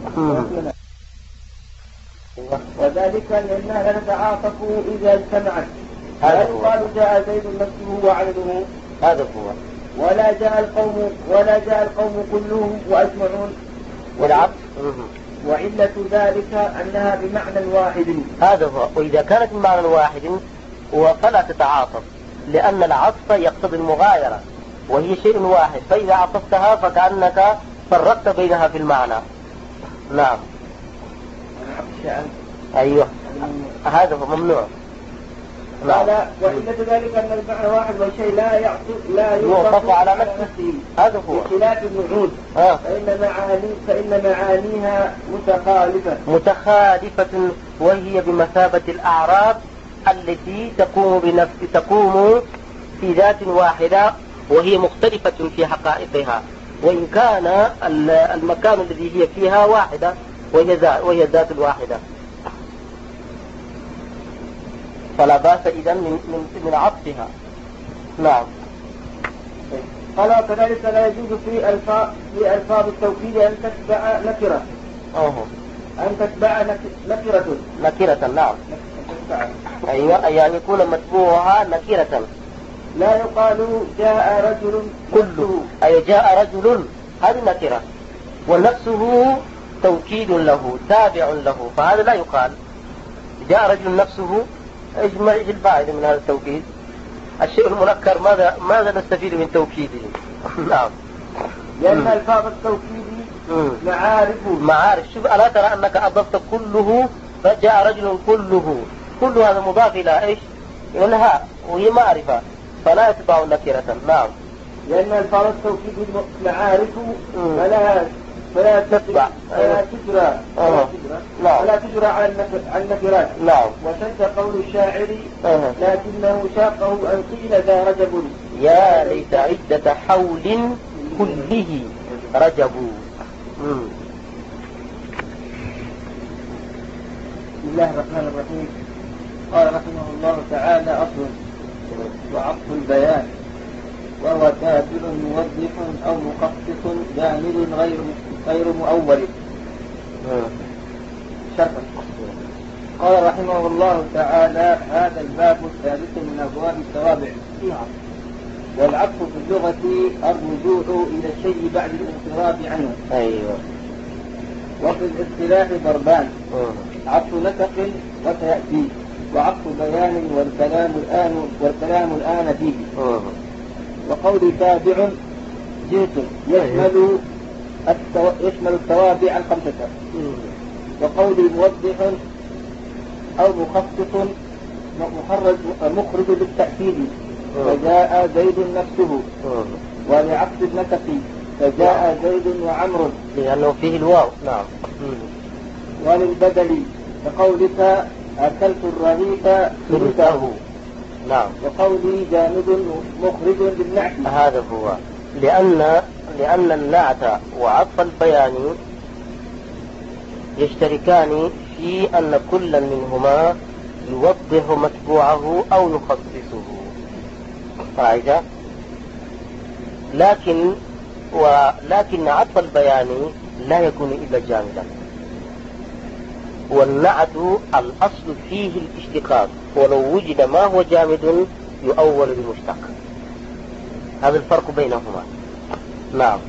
B: وذلك لأنها لا تتعاطف إذا اجتمعت. لا يقال جاء زيد نفسه وعدده
A: هذا هو.
B: ولا جاء القوم ولا جاء القوم كلهم وأجمعون.
A: والعطف
B: وعلة ذلك أنها بمعنى واحد.
A: هذا هو. وإذا كانت بمعنى واحد فلا تتعاطف لأن العطف يقتضي المغايرة وهي شيء واحد، فإذا عطفتها فكأنك فرقت بينها في المعنى. نعم. أيوه هذا هو ممنوع.
B: قال وعلة ذلك أن المعنى واحد والشيء لا يعطف لا
A: يوقف على نفسه. هذا هو.
B: بخلاف الوعود
A: آه.
B: فإن معاني فإن معانيها متخالفة
A: متخالفة وهي بمثابة الأعراب التي تقوم بنفس تقوم في ذات واحدة وهي مختلفة في حقائقها وإن كان المكان الذي هي فيها واحدة وهي ذات وهي الذات الواحدة. فلا بأس إذن من من من عطفها. نعم.
B: قال كذلك لا يجوز في ألفاظ في ألفاظ التوكيد أن تتبع نكرة.
A: أوه.
B: أن تتبع نكرة.
A: نكرة نعم. أيوة أي أن يكون متبوعها نكرة.
B: لا يقال جاء رجل
A: كله أي جاء رجل هذه نكرة ونفسه توكيد له تابع له فهذا لا يقال جاء رجل نفسه. ايش ما ايش الفائدة من هذا التوكيد؟ الشيء المنكر ماذا ماذا نستفيد من توكيده؟ نعم.
B: لأن ألفاظ التوكيد معارف
A: معارف. شوف ألا ترى أنك أضفت كله فجاء رجل كله كل هذا مضاف إلى ايش؟ إلى الهاء وهي معرفة فلا يتبع نكرة. نعم.
B: لأن ألفاظ التوكيد معارف فلا فلا تتبع فلا تجرى فلا تجرى على النكرات.
A: نعم.
B: وشد قول الشاعر لكنه شاقه أن قيل ذا رجب
A: يا ليت عدة حول كله رجب.
B: بسم الله الرحمن الرحيم. قال رحمه الله تعالى أصل وعطف البيان وهو تابع موضح أو مخصص جامد غير غير مؤول. شرطا. قال رحمه الله تعالى هذا الباب الثالث من أبواب التوابع. والعطف في اللغة الرجوع إلى الشيء بعد الانصراف عنه.
A: أيوة.
B: وفي الاصطلاح ضربان عطف نسق وتأتي وعطف بيان والكلام الآن والكلام الآن فيه. وقول تابع جنس يشمل التو... يشمل التوابع الخمسة. وقول موضح أو مخصص مخرج مخرج بالتأكيد فجاء زيد نفسه. ولعقد النسق فجاء زيد وعمر
A: لأنه فيه الواو. نعم.
B: وللبدل كقولك أكلت الرغيف ثلثه.
A: نعم.
B: وقولي جامد مخرج بالنعت.
A: هذا هو. لأن لأن النعت وعطف البيان يشتركان في أن كل منهما يوضح متبوعه أو يخصصه. رأيت؟ لكن ولكن عطف البيان لا يكون إلا جامدا. والنعت الأصل فيه الاشتقاق ولو وجد ما هو جامد يؤول بالمشتق. هذا الفرق بينهما. نعم.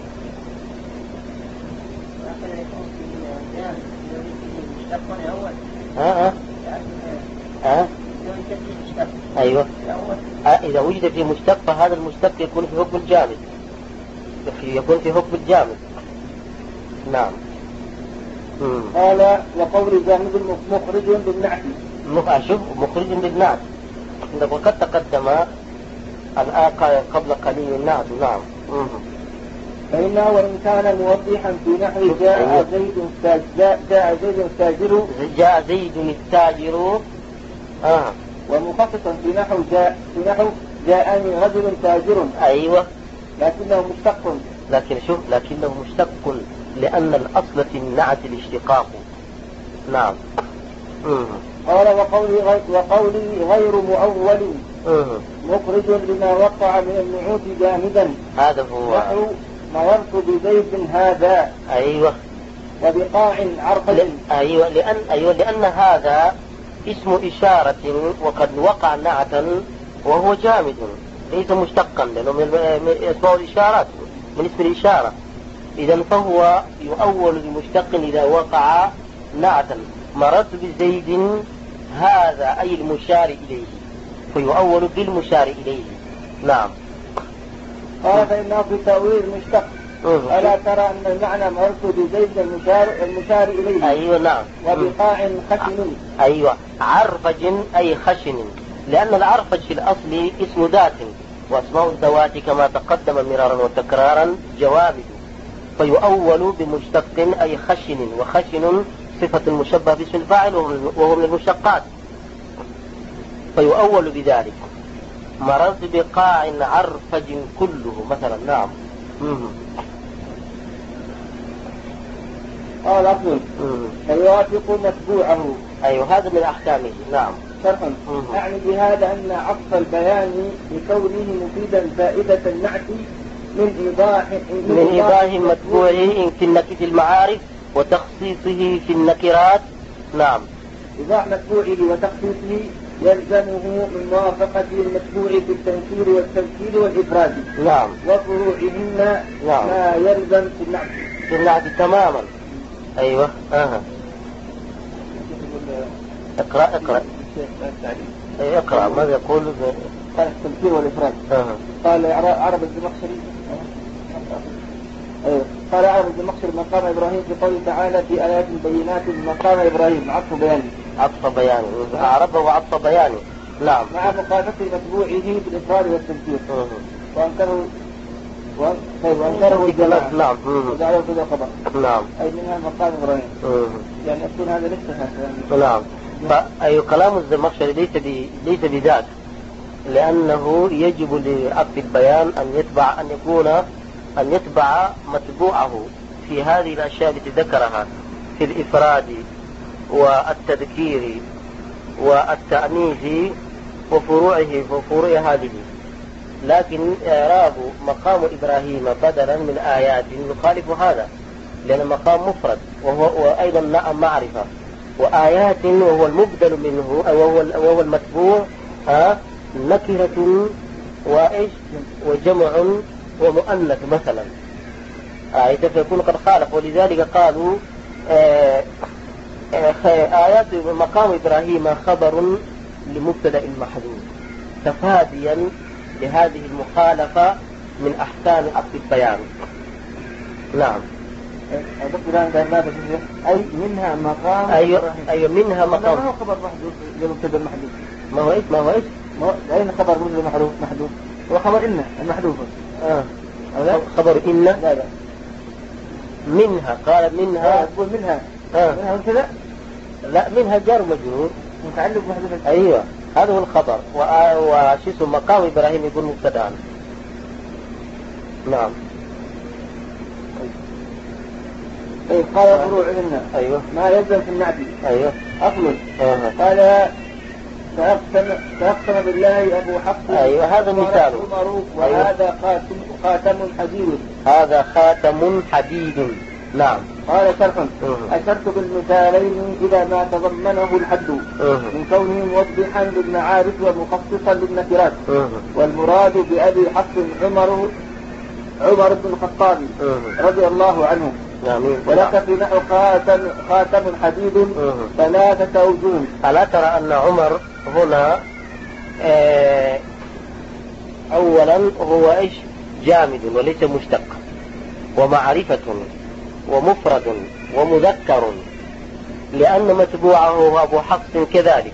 A: ها ها ها أيوة. إذا وجد في مشتق فهذا المشتق يكون في حكم الجامد يكون في حكم الجامد. نعم.
B: قال وقول جامد مخرج بالنعت.
A: شوف مخرج بالنعت وقد تقدم الآن قبل قليل النعت. نعم.
B: فإنه وإن كان موضحا في نحو جاء زيد جاء زيد التاجر
A: جاء زيد التاجر آه.
B: ومخصصا في نحو جاء في نحو جاءني رجل تاجر.
A: أيوة.
B: لكنه مشتق.
A: لكن شوف لكنه مشتق لأن الأصل في النعت الاشتقاق. نعم. مم.
B: قال وقولي غير, وقولي غير مؤول مخرج لما وقع من النعوت جامدا.
A: هذا هو
B: نحو مررت بزيد هذا.
A: أيوة.
B: وبقاع عرفة.
A: ل... أيوة لأن أيوة لأن هذا اسم إشارة وقد وقع نعتا وهو جامد ليس مشتقا لأنه من اسمه الإشارات من اسم الإشارة. إذا فهو يؤول بمشتق إذا وقع نعتا. مررت بزيد هذا أي المشار إليه فيؤول بالمشار إليه. نعم.
B: قال فإنه في تأويل مشتق. ألا ترى أن المعنى مررت بزيد المشار, المشار إليه.
A: أيوة. نعم.
B: وبقاع خشن.
A: أيوة. عرفج أي خشن لأن العرفج في الأصل اسم ذات وأسماء الذوات كما تقدم مرارا وتكرارا جوامد فيؤول بمشتق أي خشن وخشن صفة مشبه باسم الفاعل وهو من المشتقات فيؤول بذلك. مررت بقاع عرفج كله مثلا. نعم.
B: قال أصل فيوافق متبوعه.
A: أيوة هذا من أحكامه. نعم.
B: شرحا أعني بهذا أن عطف البيان بكونه مفيدا فائدة النعت من إيضاح
A: من إيضاح متبوعه في النكت المعارف وتخصيصه في النكرات. نعم.
B: إيضاح متبوعه وتخصيصه يلزمه من موافقة المتبوع في التنكير والتذكير والإفراد.
A: نعم.
B: وفروعهن
A: نعم.
B: ما يلزم في النعت
A: في النعت تماما. أيوة. آه. اقرأ اقرأ أي اقرأ ماذا يقول.
B: قال التنكير والإفراد.
A: آه.
B: قال عرب الزمخشري أيوة. قال عرب الزمخشري مقام إبراهيم في قوله تعالى في آيات بينات مقام إبراهيم عطف بياني.
A: عطف بياني. عربه وعطف بياني. نعم.
B: مع مخالفة متبوعه بالإفراد والتنكير. وأنكره وأنكره الجماعة.
A: نعم.
B: وجعله كذا خبر.
A: نعم.
B: أي منها مقام إبراهيم. يعني أكون هذا لسه يعني.
A: نعم. فأي كلام الزمخشري ليس ليس بذاك لأنه يجب لعقد البيان أن يتبع أن يكون أن يتبع متبوعه في هذه الأشياء التي ذكرها في الإفراد والتذكير والتأنيث وفروعه وفروع هذه. لكن إعراب مقام إبراهيم بدلا من آيات يخالف هذا لأن مقام مفرد وهو وأيضا معرفة وآيات وهو المبدل منه وهو وهو المتبوع ها نكرة وإيش وجمع ومؤنث مثلا. آية فيكون قد خالف ولذلك قالوا آه آه آيات مقام إبراهيم خبر لمبتدأ محذوف تفاديا لهذه المخالفة من أحكام عقد البيان. نعم.
B: أي منها مقام.
A: أيوة أيوة منها مقام.
B: ما هو خبر محذوف لمبتدأ محذوف.
A: ما هو إيش ما هو إيش
B: أين خبر مبتدأ محذوف محذوف هو خبر إن المحذوفة.
A: آه. خبر إن.
B: لا لا.
A: منها قال منها.
B: تقول منها.
A: آه.
B: منها مبتدأ.
A: لا منها جار مجرور
B: متعلق محذوف.
A: أيوة هذا هو الخبر وشو اسم مقام إبراهيم يكون مبتدأ. نعم.
B: طيب قال فروعهن.
A: أيوة.
B: ما يلزم في النعت.
A: أيوة.
B: أصل.
A: آه.
B: قال فأقسم فأقسم بالله أبو حفص.
A: أيوة هذا مثال.
B: وهذا خاتم خاتم حديد.
A: هذا خاتم حديد. نعم.
B: قال شرحا أشرت بالمثالين إلى ما تضمنه الحد من كونه موضحا للمعارف ومخصصا للنكرات. والمراد بأبي حفص عمر عمر بن الخطاب رضي الله عنه. ولك في نحو خاتم خاتم حديد ثلاثة أوجه.
A: ألا ترى أن عمر هنا آه أولا هو إيش جامد وليس مشتق ومعرفة ومفرد ومذكر لأن متبوعه أبو حفص كذلك،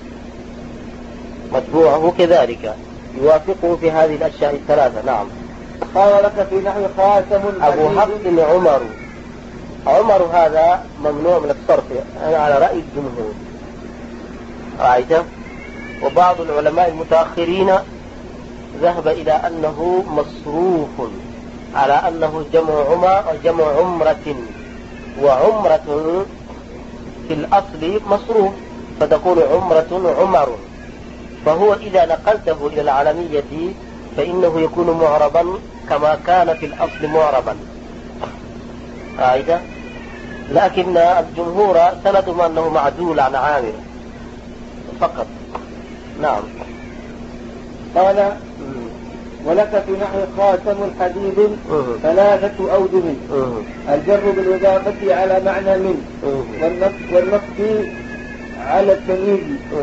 A: متبوعه كذلك يوافقه في هذه الأشياء الثلاثة. نعم.
B: قال لك في نحو خاتم
A: أبو حفص عمر. عمر هذا ممنوع من الصرف على رأي الجمهور، رأيته. وبعض العلماء المتأخرين ذهب إلى أنه مصروف على أنه جمع عمر جمع عمرة، وعمرة في الأصل مصروف فتكون عمرة عمر، فهو إذا نقلته إلى العالمية فإنه يكون معربا كما كان في الأصل معربا. عايدة. لكن الجمهور سندهم أنه معدول عن عامر فقط. نعم.
B: قال ولك في نحو خاتم حديد ثلاثة أوجه: الجر بالإضافة على معنى من، والنصب على التمييز،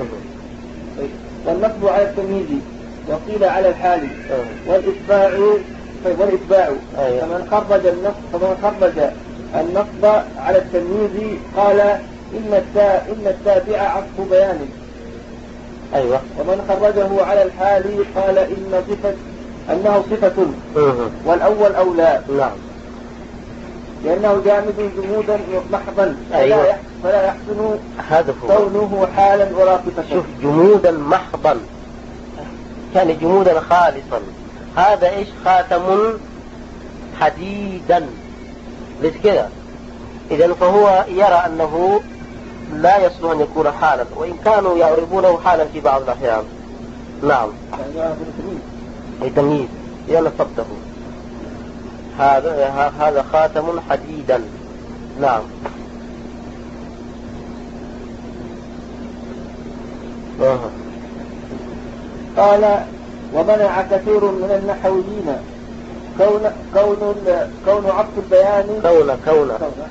B: والنصب على التمييز، وقيل على الحال، والإتباع والإتباع فمن خرج النصب فمن خرج النصب على التمييز قال إن التا إن التابع عطف بيان.
A: أيوة.
B: ومن خرجه على الحال قال إن صفة أنه صفة، والأول أولى.
A: نعم.
B: لأنه جامد جمودا محضا.
A: أيوة.
B: فلا يحسن
A: هذا
B: كونه حالا ولا صفة.
A: شوف، جمودا محضا كان جمودا خالصا. هذا إيش؟ خاتم حديدا، ليس كذا. إذن فهو يرى أنه لا يصلح أن يكون حالا، وإن كانوا يعربونه حالا في بعض الأحيان. نعم. تمييز يلا صبته. هذا هذا خاتم حديدا. نعم. آه.
B: قال ومنع كثير من النحويين كون كون كون عطف البيان
A: كون كون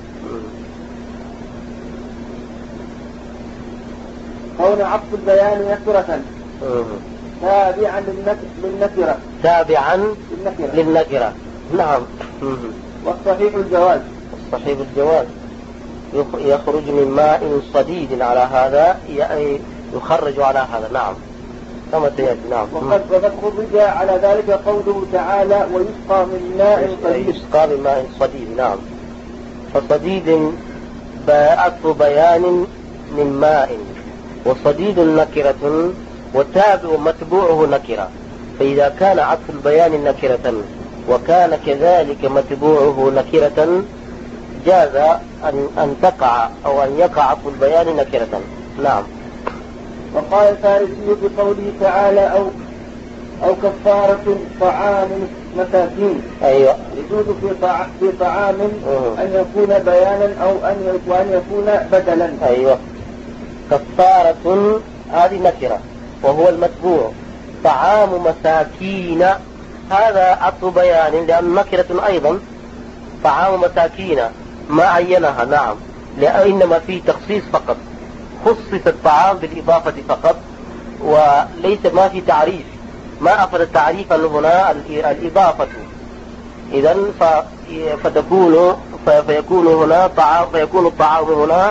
B: كون عطف البيان نكرة تابعا للنكرة
A: تابعا
B: للنكرة,
A: للنكرة. نعم.
B: والصحيح الجواز.
A: الصحيح الجواز يخرج من ماء صديد على هذا، يخرج على هذا. نعم كما سيأتي. نعم.
B: وقد وقد خرج على ذلك قوله تعالى ويسقى من ماء صديد.
A: يسقى من ماء صديد. نعم. فصديد عطف بيان من ماء، وصديد نكرة، وتابع متبوعه نكرة. فإذا كان عطف البيان نكرة وكان كذلك متبوعه نكرة جاز أن, أن تقع أو أن يقع عطف البيان نكرة. نعم.
B: وقال الفارسي بقوله تعالى أو أو كفارة طعام مساكين.
A: أيوة.
B: يجوز في طعام, في طعام أن يكون بيانا أو أن وأن يكون بدلا.
A: أيوة. كفارة هذه نكرة وهو المتبوع. طعام مساكين هذا عطف بيان لأن نكرة أيضا. طعام مساكين ما عينها. نعم. لأنما في تخصيص فقط، خصص الطعام بالإضافة فقط، وليس ما في تعريف، ما أفضل التعريف هنا الإضافة. إذن فتكون فيكون هنا طعام، فيكون الطعام هنا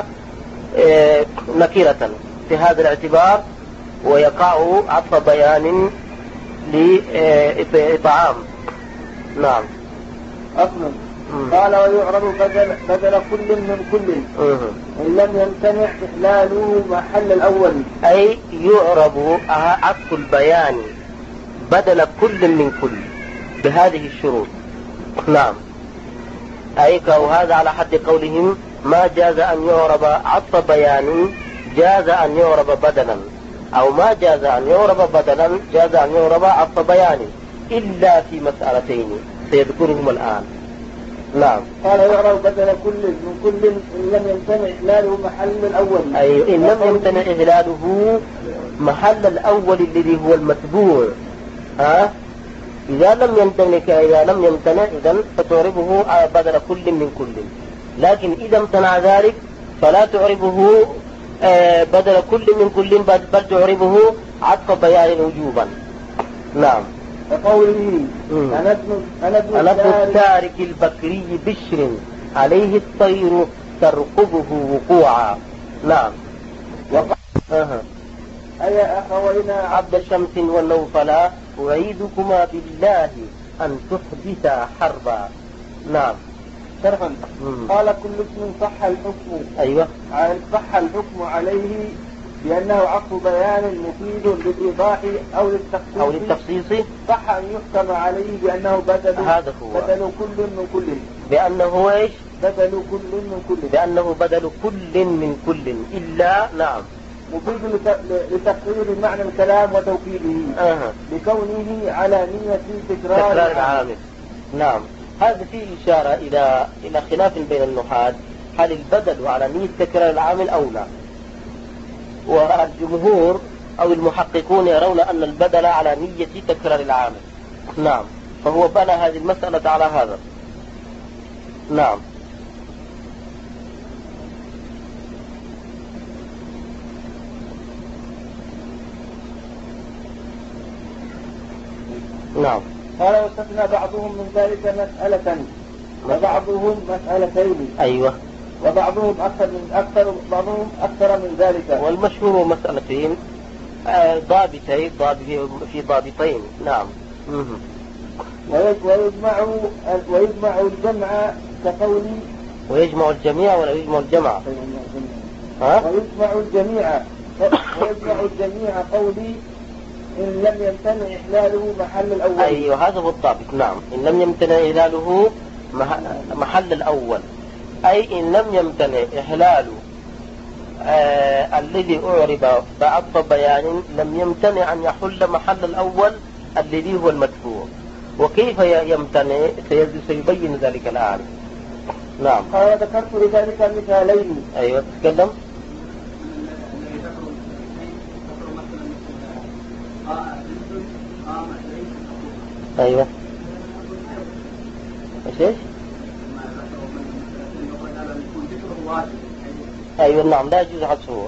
A: نكرة في هذا الاعتبار، ويقع عطف بيان لطعام. نعم.
B: أصلا قال ويعرض بدل, بدل كل من كل إن لم يمتنع إحلاله محل الأول.
A: أي يعرض عطف البيان بدل كل من كل بهذه الشروط. نعم. أي وهذا على حد قولهم ما جاز أن يعرب عطف بيان جاز أن يعرب بدلا، أو ما جاز أن يعرب بدلا جاز أن يعرب عطف بيان، إلا في مسألتين سيذكرهم الآن. نعم.
B: قال يعرب بدل كل من كل إن لم يمتنع إهلاله محل الأول.
A: أي إن لم يمتنع إهلاله محل الأول الذي هو المتبوع. ها؟ إذا لم يمتنع إذا لم يمتنع إذن فتعربه بدل كل من كل، لكن إذا امتنع ذلك فلا تعربه بدل كل من كل بل تعربه عطف بيان وجوبا. نعم.
B: وقوله
A: أنا ابن التارك البكري بشر عليه الطير ترقبه وقوعا. نعم.
B: وقال
A: أه.
B: أيا أخوينا
A: عبد شمس والنوفل أعيدكما بالله أن تحدثا حربا. نعم.
B: شرحا.
A: مم.
B: قال كل اسم صح الحكم
A: أيوة
B: صح الحكم عليه بأنه عطف بيان مفيد للإيضاح أو للتخصيص
A: أو للتخصيص
B: صح أن يحكم عليه بأنه بدل
A: هذا هو
B: بدل كل من كل
A: بأنه إيش
B: بدل كل من كل
A: بأنه بدل كل من كل إلا نعم
B: مفيد لت- لتقرير معنى الكلام وتوكيده
A: أه.
B: لكونه على نية تكرار
A: تكرار
B: العامل.
A: العامل. نعم. هذا فيه إشارة إلى إلى خلاف بين النحاة، هل البدل على نية تكرار العامل أو لا؟ والجمهور أو المحققون يرون أن البدل على نية تكرار العامل. نعم. فهو بنى هذه المسألة على هذا. نعم. نعم.
B: قال واستثنى بعضهم من ذلك مسألة وبعضهم مسألتين.
A: أيوة.
B: وبعضهم أكثر من أكثر بعضهم أكثر من ذلك.
A: والمشهور مسألتين ضابطين ضابط في ضابطين. نعم. مه.
B: ويجمع ويجمع الجمع كقولي
A: ويجمع الجميع ولا يجمع الجمع؟ ها؟
B: ويجمع الجميع ويجمع الجميع قولي إن لم يمتنع إحلاله محل الأول.
A: أيوة هذا هو الضابط. نعم. إن لم يمتنع إحلاله محل الأول، أي إن لم يمتنع إحلاله آه الذي أعرب بعطف بيان لم يمتنع أن يحل محل الأول الذي هو المدفوع. وكيف يمتنع سيبين ذلك الآن. نعم.
B: قال ذكرت لذلك مثالين.
A: أيوة تتكلم. أيوة إيش إيش؟ أيوة نعم لا يجوز حذفه.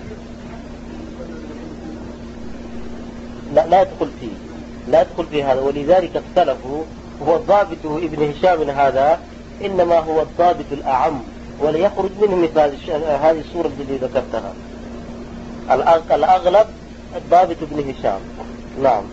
A: لا لا يدخل فيه لا يدخل في هذا، ولذلك اختلفوا. هو الضابط ابن هشام هذا إنما هو الضابط الأعم ولا يخرج منه مثل هذه الصورة التي ذكرتها. الأغلب الضابط ابن هشام. نعم.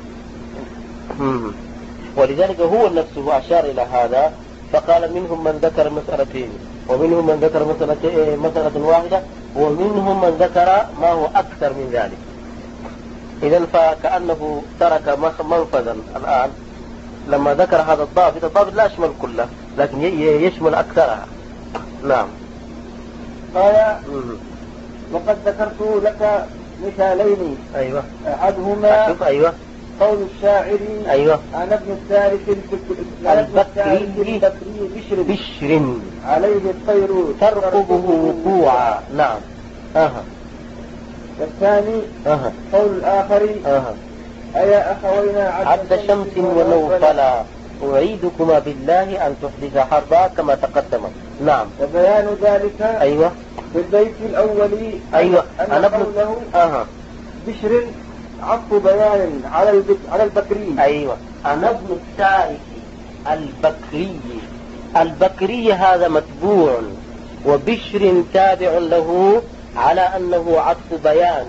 A: ولذلك هو نفسه أشار إلى هذا فقال منهم من ذكر مسألتين ومنهم من ذكر مسألة, مسألة واحدة ومنهم من ذكر ما هو أكثر من ذلك. إذن فكأنه ترك منفذا الآن لما ذكر هذا الضابط. الضابط لا يشمل كله لكن يشمل أكثرها. نعم.
B: قال وقد ذكرت لك مثالين.
A: أيوة.
B: أحدهما
A: أيوة.
B: قول الشاعر
A: أيوة.
B: أنا ابن الثالث البكري بشر
A: بشر
B: عليه الطير
A: ترقبه وقوعا. نعم. أها.
B: والثاني
A: أها.
B: قول الآخر
A: أها.
B: أيا أخوينا
A: عبد شمس ونوفلا أعيدكما بالله أن تحدث حربا كما تقدم. نعم.
B: وبيان ذلك
A: أيوة
B: في البيت الأول
A: أيوة.
B: أن
A: أنا
B: قوله
A: أها.
B: بشر عطف بيان على البك... على البكري.
A: أيوة. أنا ابن التارك البكري. البكري هذا متبوع وبشر تابع له على أنه عطف بيان.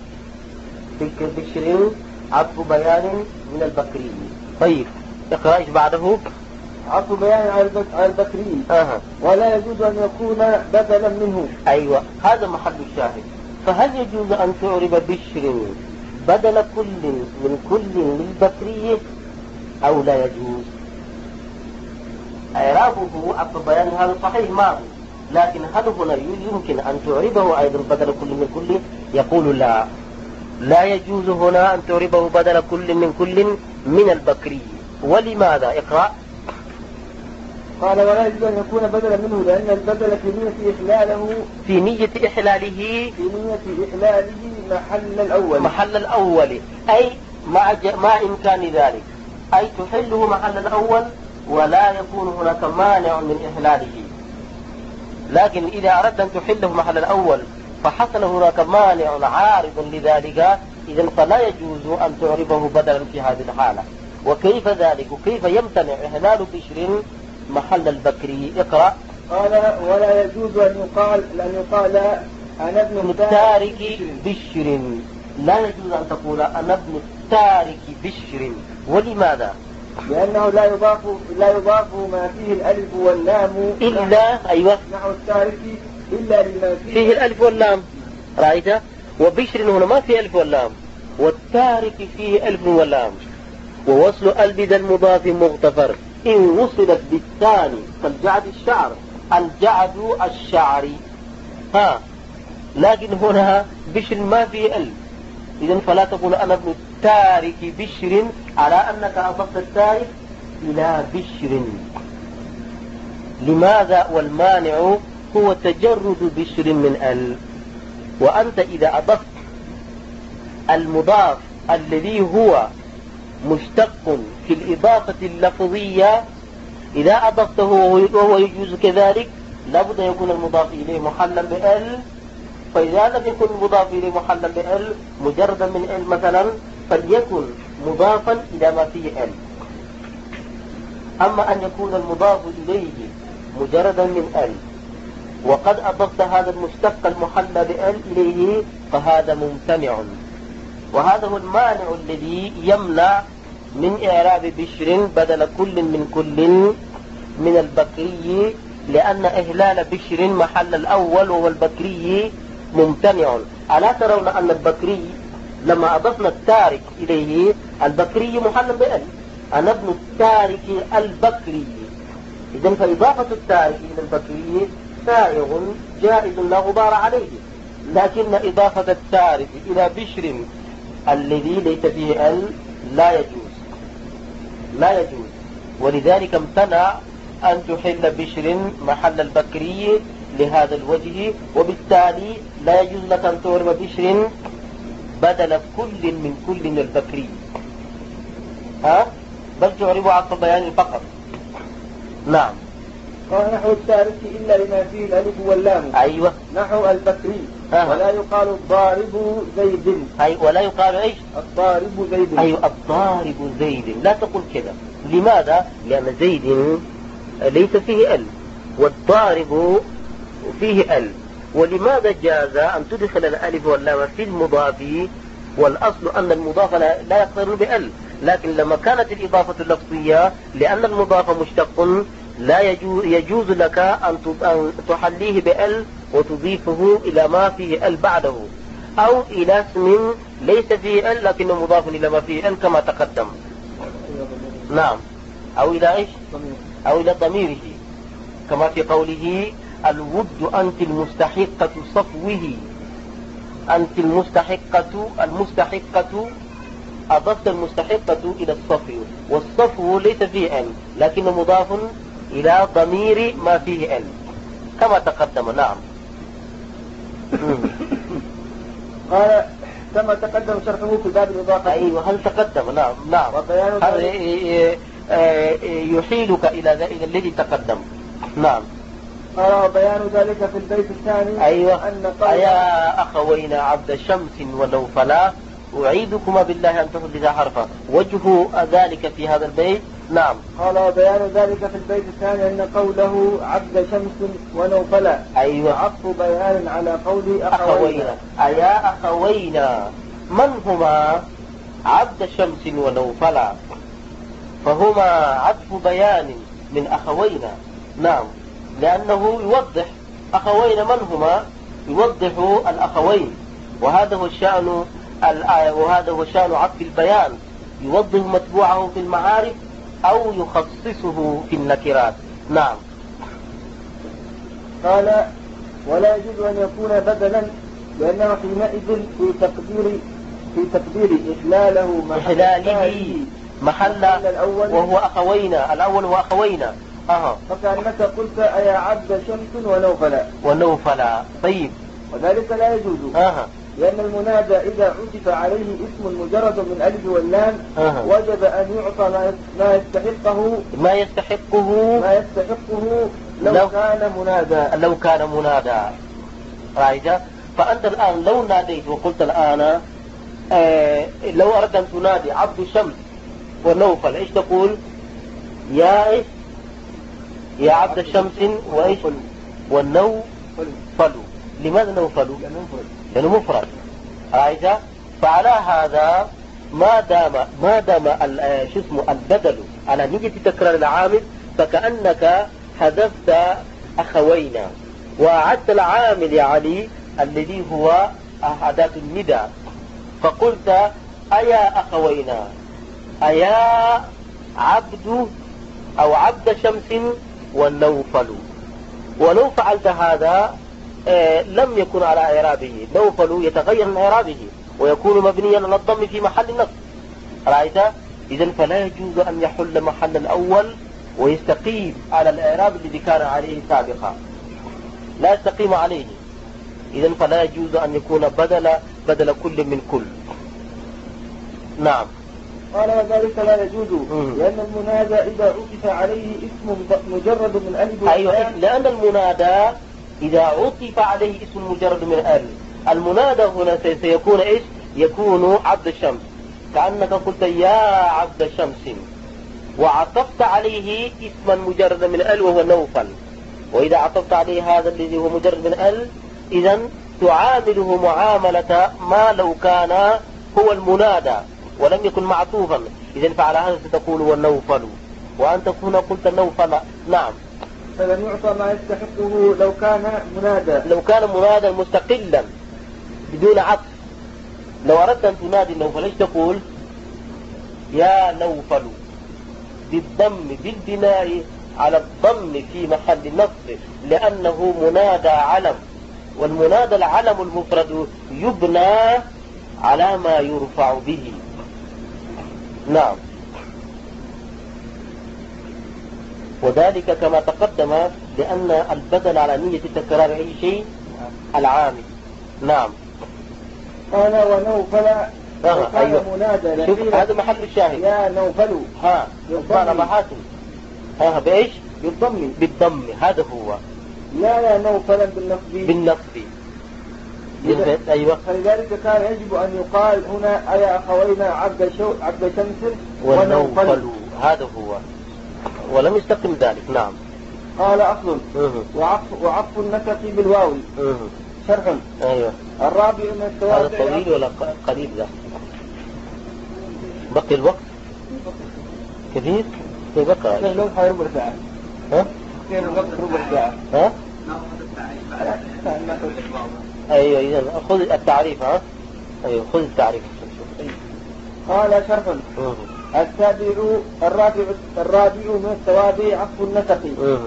A: بشر عطف بيان من البكري. طيب اقرأ ايش بعده.
B: عطف بيان على البكري.
A: أه.
B: ولا يجوز أن يكون بدلا منه.
A: أيوة هذا محل الشاهد. فهل يجوز أن تعرب بشر بدل كل من كل للبكري أو لا يجوز؟ إعرابه عطف بيان هذا صحيح ماضي، لكن هل هنا يمكن أن تعربه أيضا بدل كل من كل؟ يقول لا لا يجوز هنا أن تعربه بدل كل من كل من البكري. ولماذا؟ اقرأ.
B: قال ولا يجوز أن يكون بدلا منه لأن البدل في نية إحلاله
A: في نية إحلاله
B: في نية إحلاله محل الأول
A: محل الأول أي مع, ج... مع إمكان ذلك، أي تحله محل الأول ولا يكون هناك مانع من إحلاله. لكن إذا أردت أن تحله محل الأول فحصل هناك مانع عارض لذلك إذن فلا يجوز أن تعربه بدلا في هذه الحالة. وكيف ذلك؟ وكيف يمتنع إحلال بشر محل البكري؟ اقرأ.
B: قال ولا يجوز أن يقال أن يقال أنا ابن
A: التارك بشر، لا يجوز أن تقول أنا ابن التارك بشر. ولماذا؟
B: لأنه لا يضاف لا يضاف ما فيه الألف واللام
A: إلا أيوة
B: نحو التارك إلا لما فيه,
A: فيه الألف واللام. رأيت؟ وبشر هنا ما فيه ألف واللام، والتارك فيه ألف واللام. ووصل البذا المضاف مغتفر إن وصلت بالثاني كالجعد الشعر، الجعد الشعر. ها لكن هنا بشر ما فيه ألف، إذن فلا تقول أنا ابن التارك بشر على أنك أضفت التارك إلى بشر. لماذا؟ والمانع هو تجرد بشر من ال. وأنت إذا أضفت المضاف الذي هو مشتق في الإضافة اللفظية، إذا أضفته وهو يجوز كذلك لابد أن يكون المضاف إليه محلا بال. فإذا لم يكن المضاف إليه محلا بال مجردا من ال مثلا فليكن مضافا إلى ما فيه ال. أما أن يكون المضاف إليه مجردا من ال وقد أضفت هذا المشتق المحلى بال إليه فهذا ممتنع. وهذا هو المانع الذي يمنع من إعراب بشر بدل كل من كل من البكري، لأن إهلال بشر محل الأول وهو البكري ممتنع. ألا ترون أن البكري لما أضفنا التارك إليه البكري محل بال، أنا ابن التارك البكري. إذن فإضافة التارك إلى البكري سائغ جائز لا غبار عليه، لكن إضافة التارك إلى بشر الذي ليس فيه ال لا يجوز لا يجوز ولذلك امتنع أن تحل بشر محل البكري لهذا الوجه، وبالتالي لا يجوز لك أن تعرب بشر بدل كل من كل من البكري، ها بل تعرب عطف بيان فقط. نعم.
B: قال نحو التارك إلا لما فيه الألف واللام.
A: أيوة.
B: نحو البكري.
A: أه.
B: ولا يقال الضارب زيد.
A: أي ولا يقال إيش؟
B: الضارب زيد.
A: أيوة الضارب زيد، لا تقول كذا. لماذا؟ لأن زيد ليس فيه ال والضارب فيه ال. ولماذا جاز أن تدخل الألف واللام في المضاف والأصل أن المضاف لا يقترن بال، لكن لما كانت الإضافة اللفظية لأن المضاف مشتق لا يجوز, يجوز لك أن تحليه بال وتضيفه إلى ما فيه ال بعده، أو إلى اسم ليس فيه ال لكن مضاف إلى ما فيه ال كما تقدم. نعم. أو إلى إيش؟ أو إلى ضميره كما في قوله الود أنت المستحقة صفوه. أنت المستحقة المستحقة أضفت المستحقة إلى الصفو، والصفو ليس فيه ال لكن مضاف إلى ضمير ما فيه ال كما تقدم. نعم.
B: قال كما تقدم شرحه في باب الإضافة.
A: أيوة هل تقدم؟ نعم نعم. هل يحيلك إلى الذي تقدم. نعم.
B: قال بيان ذلك في البيت الثاني.
A: أيوة.
B: أن
A: أيا أخوين عبد شمس ونوفلا أعيدكما بالله أن تحدث حرفا. وجه ذلك في هذا البيت. نعم.
B: قال بيان ذلك في البيت الثاني أن قوله عبد شمس ونوفلا.
A: أيوة.
B: عطف بيان على قول
A: أخوينا. أيا أخوينا من هما؟ عبد شمس ونوفلا، فهما عطف بيان من أخوينا. نعم، لأنه يوضح أخوين من هما، يوضح الأخوين، وهذا هو الشأن وهذا هو شأن عطف البيان، يوضح متبوعه في المعارف أو يخصصه في النكرات. نعم.
B: قال ولا يجوز أن يكون بدلا لأنه حينئذ في تقدير في تقدير إحلاله
A: إحلاله محل الأول وهو أخوينا، الأول هو أخوينا. أها.
B: فكأنك قلت أيا عبد شمس ونوفلا.
A: ونوفلا. طيب.
B: وذلك لا يجوز.
A: أها.
B: لأن المنادى إذا عطف عليه اسم مجرد من ألف واللام
A: أه.
B: وجب أن يعطى ما يستحقه
A: ما يستحقه
B: ما يستحقه لو, لو كان منادى
A: لو كان منادى. رأيت؟ فأنت الآن لو ناديت وقلت الآن آه لو أردت أن تنادي عبد شمس ونوفل، إيش تقول؟ يا إيش؟ يا عبد شمس وإيش؟ والنوفل. لماذا نوفل؟ لأنه مفرد. رأيت؟ فعلى هذا ما دام ما دام شو اسمه البدل على نية تكرار العامل فكأنك حذفت أخوينا وأعدت العامل يا علي الذي هو أداة النداء، فقلت أيا أخوينا، أيا عبد أو عبد شمس والنوفل. ولو فعلت هذا آه لم يكن على إعرابه، نوفل يتغير من إعرابه ويكون مبنيا على الضم في محل النصب. رأيت؟ إذن فلا يجوز أن يحل محل الأول ويستقيم على الإعراب الذي كان عليه سابقا، لا يستقيم عليه. إذن فلا يجوز أن يكون بدل بدل كل من كل. نعم.
B: قال وذلك لا يجوز لأن المنادى إذا عطف عليه اسم مجرد من ألف.
A: أيوة، لأن المنادى إذا عطف عليه اسم مجرد من ألف، المنادى هنا سيكون إيش؟ يكون عبد الشمس، كأنك قلت يا عبد شمس وعطفت عليه اسما مجرد من ألف وهو نوفل. وإذا عطفت عليه هذا الذي هو مجرد من ألف إذن تعامله معاملة ما لو كان هو المنادى ولم يكن معطوفا، إذن فعلى هذا ستقول والنوفل، وأنت هنا قلت النوفل. نعم.
B: فلم يعطى ما يستحقه لو كان منادى
A: لو كان منادى مستقلا بدون عطف. لو أردت أن تنادي النوفل ايش تقول؟ يا نوفل بالضم بالبناء على الضم في محل النصب، لأنه منادى علم، والمنادى العلم المفرد يبنى على ما يرفع به. نعم. وذلك كما تقدم لأن البدل على نية تكرار أي شيء العامل. نعم.
B: قال ونوفل
A: آه أيوة.
B: منادى
A: شوف هذا محل الشاهد.
B: يا نوفل
A: ها يضم محاسن. ها بإيش؟
B: بالضم.
A: بالضم هذا هو.
B: لا يا نوفلا بالنصب.
A: بالنصب. أيوة.
B: فلذلك كان يجب أن يقال هنا أيا أخوينا عبد شو عبد شمس
A: ونوفل، هذا هو، ولم يستقم ذلك. نعم.
B: قال أصل وعطف, وعطف النسق بالواو.
A: أه.
B: شرح.
A: أيوة.
B: الرابع من التوابع.
A: هذا طويل ولا قريب ذا؟ بقي الوقت كثير؟ في بقى
B: كيف لو حي ربع ساعة؟
A: ها؟
B: كيف الوقت ربع ساعة؟
A: ها؟ أيوة. إذا خذ التعريف. ها؟ أيوة خذ التعريف.
B: قال شرح.
A: أه.
B: السابع الرابع الرابع من التوابع عطف النسق.
A: أه.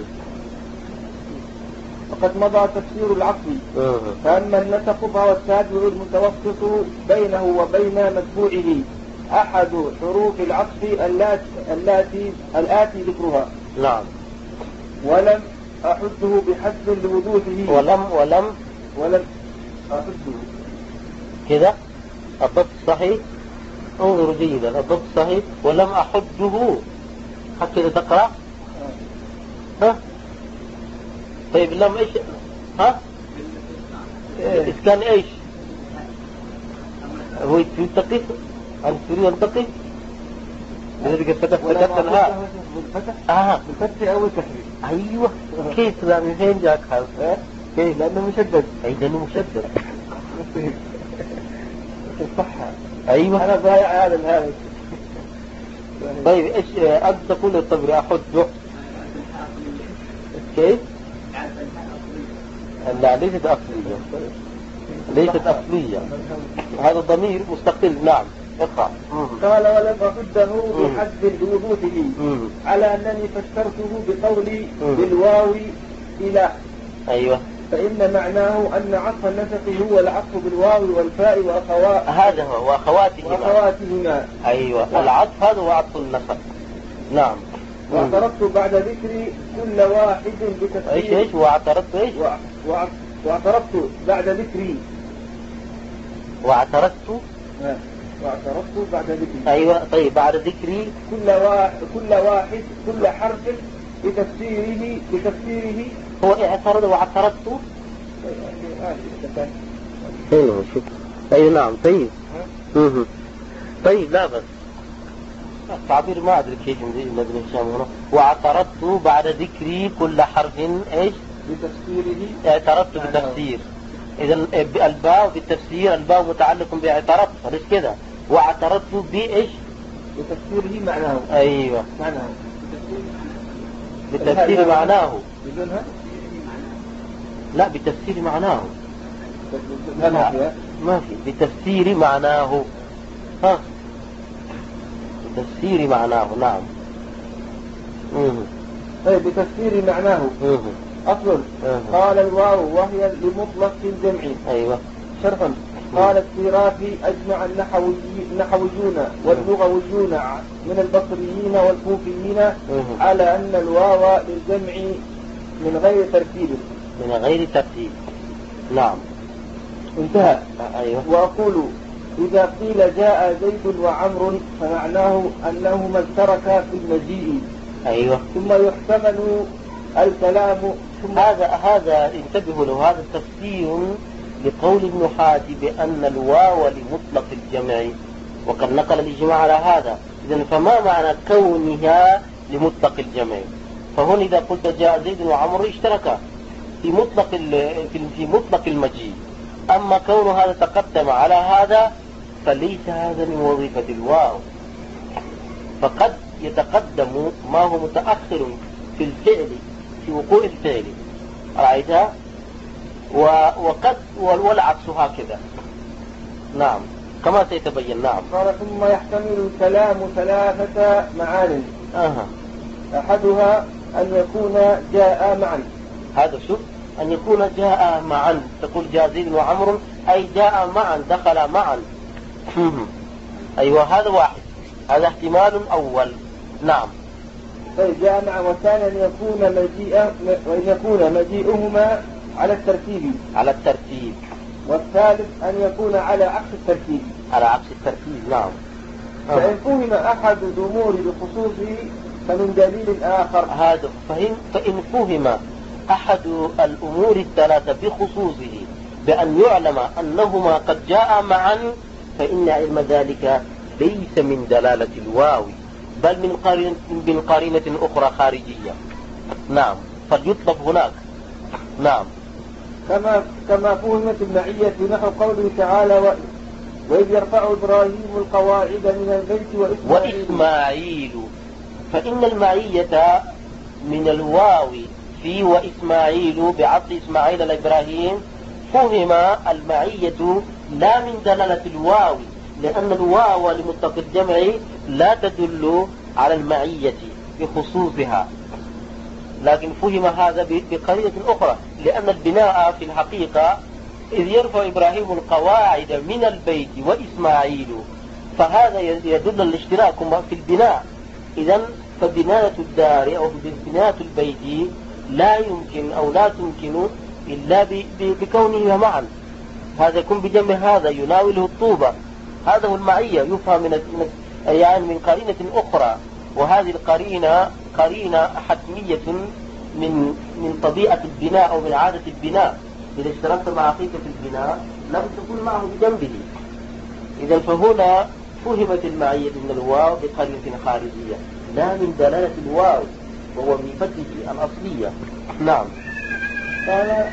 B: وقد مضى تفسير العطف.
A: أه.
B: فأما النسق فهو التابع المتوسط بينه وبين متبوعه، أحد حروف العطف التي الآتي ذكرها.
A: نعم.
B: ولم أحده بحسب لوضوحه.
A: ولم ولم
B: ولم أحده
A: كذا الضبط صحيح. انظروا جيدا الضبط صحيح. ولم أحده هكذا تقرأ. ها طيب لم ايش؟ ها إيه. إسكان ايش؟ هو يتقف أن تريد أن تقف لذلك فتح فتح الهاء
B: بالفتح.
A: آه
B: بالفتح أو التحريف.
A: أيوة. كيف لا من فين جاك هذا؟
B: كيف لأنه مشدد.
A: أي لأنه مشدد.
B: الصحة.
A: أيوة.
B: أنا ضايع هذا هذا.
A: طيب إيش أنت تقول الطبري أحده كيف؟ لا ليست أصلية، ليست أصلية، هذا ضمير مستقل. نعم. اقرأ.
B: قال ولم أحده بحسب لوضوحه على أنني فسرته بقولي بالواو إلى.
A: أيوة.
B: فإن معناه أن عطف النسق هو العطف بالواو والفاء وأخوات
A: هذا هو وأخواتهما.
B: وأخواتهما.
A: أيوة. العطف هذا هو عطف النسق. نعم.
B: واعترضت بعد ذكر كل واحد بتفسير.
A: ايش ايش واعترضت ايش؟
B: واعترضت بعد ذكري.
A: واعترضت
B: واعترضت بعد ذكري.
A: ايوه. طيب بعد ذكري
B: كل واحد كل واحد كل حرف بتفسيره بتفسيره.
A: هو اعترض واعترضت. ايوه شوف. اي نعم. طيب. طيب لا بس التعبير ما أدري كيف مدري هشام هنا. واعترضت بعد ذكري كل حرف إيش؟
B: بتفسيره.
A: اعترضت بتفسير. إذا الباء بالتفسير الباء متعلق باعترضت فليس كده، واعترضت بإيش؟
B: بتفسيره معناه.
A: أيوة
B: معناه
A: بالتفسير معناه.
B: بدونها؟
A: لا بالتفسير معناه.
B: لا ما فيها.
A: ما في بتفسير معناه. ها بتفسير معناه. نعم. مم.
B: طيب بتفسير معناه.
A: مم.
B: أصل قال الواو وهي لمطلق الجمع.
A: أيوة.
B: شرحا قال السيرافي أجمع النحويون واللغويون من البصريين والكوفيين على أن الواو للجمع من غير ترتيب.
A: من غير ترتيب. نعم.
B: انتهى.
A: أيوة.
B: وأقول إذا قيل جاء زيد وعمر فمعناه أنهما اشتركا في المجيء.
A: أيوة.
B: ثم يحتمل الكلام. ثم
A: هذا هذا انتبهوا له، هذا تفسير لقول ابن حاتم بأن الواو لمطلق الجمع، وقد نقل الإجماع على هذا. إذن فما معنى كونها لمطلق الجمع؟ فهنا إذا قلت جاء زيد وعمر اشتركا في مطلق في مطلق المجيء. أما كون هذا تقدم على هذا فليس هذا من وظيفة الواو، فقد يتقدم ما هو متأخر في الفعل في وقوع الفعل، رأيتها؟ وقد والعكس هكذا. نعم كما سيتبين. نعم.
B: قال ثم يحتمل الكلام ثلاثة معان.
A: أه.
B: أحدها أن يكون جاء معا.
A: هذا شوف، أن يكون جاء معا، تقول جاء زيد وعمر أي جاء معا، دخل معا. أيوة هذا واحد، هذا احتمال أول. نعم.
B: طيب جاء معا. والثاني أن يكون مجيء وأن يكون مجيئهما على الترتيب.
A: على الترتيب.
B: والثالث أن يكون على عكس الترتيب.
A: على عكس الترتيب. نعم.
B: فإن فهم أحد الأمور بخصوصه فمن دليل آخر.
A: هذا فإن, فإن فهم أحد الأمور الثلاثة بخصوصه بأن يعلم أنهما قد جاء معا فإن علم ذلك ليس من دلالة الواو بل من قرينة, من قرينة أخرى خارجية. نعم. فليطلب هناك. نعم.
B: كما كما فهمت المعية نحو قوله تعالى و... وإذ يرفع إبراهيم القواعد من البيت وإسماعيل.
A: وإسماعيل. فإن المعية من الواو في وإسماعيل بعطف إسماعيل لإبراهيم فهم المعية لا من دلالة الواو، لأن الواو لمطلق الجمع لا تدل على المعية بخصوصها، لكن فهم هذا بقرينة أخرى، لأن البناء في الحقيقة إذ يرفع إبراهيم القواعد من البيت وإسماعيل، فهذا يدل الاشتراك في البناء. إذن فبناية الدار أو بناية البيت لا يمكن أو لا تمكن إلا بكونهما معا. هذا يكون بجمع هذا يناوله الطوبة، هذا هو المعية يفهم من يعني من قرينة أخرى، وهذه القرينة قرينة حتمية من من طبيعة البناء أو من عادة البناء. إذا اشتركت مع أخيك في البناء لابد تكون معه بجنبه. إذا فهنا فهمت المعية من الواو بقرينة خارجية لا من دلالة الواو ووظيفته الأصلية. نعم.
B: قال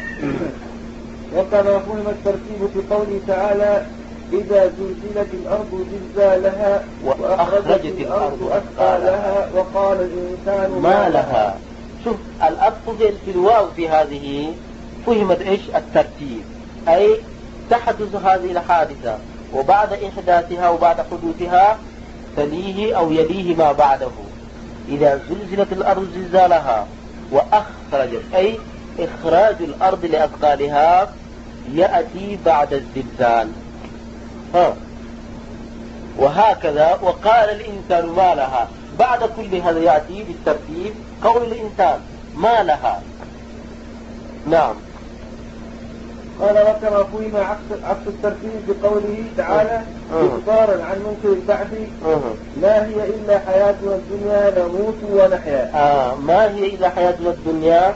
B: وكما فهم الترتيب في قوله تعالى إذا زلزلت الأرض زلزالها وأخرجت الأرض أثقالها وقال الإنسان
A: ما لها. شوف الأطف في الواو في هذه فهمت إيش الترتيب، أي تحدث هذه الحادثة وبعد إحداثها وبعد حدوثها تليه أو يليه ما بعده. إذا زلزلت الأرض زلزالها وأخرجت أي إخراج الأرض لأثقالها يأتي بعد الزلزال. ها. وهكذا وقال الإنسان ما لها، بعد كل هذا يأتي بالترتيب قول الإنسان ما لها. نعم.
B: قال وكما فهم عكس, عكس الترتيب بقوله تعالى إخبارا عن منكر البعث ما هي إلا حياتنا الدنيا نموت ونحيا.
A: آه ما هي إلا حياتنا الدنيا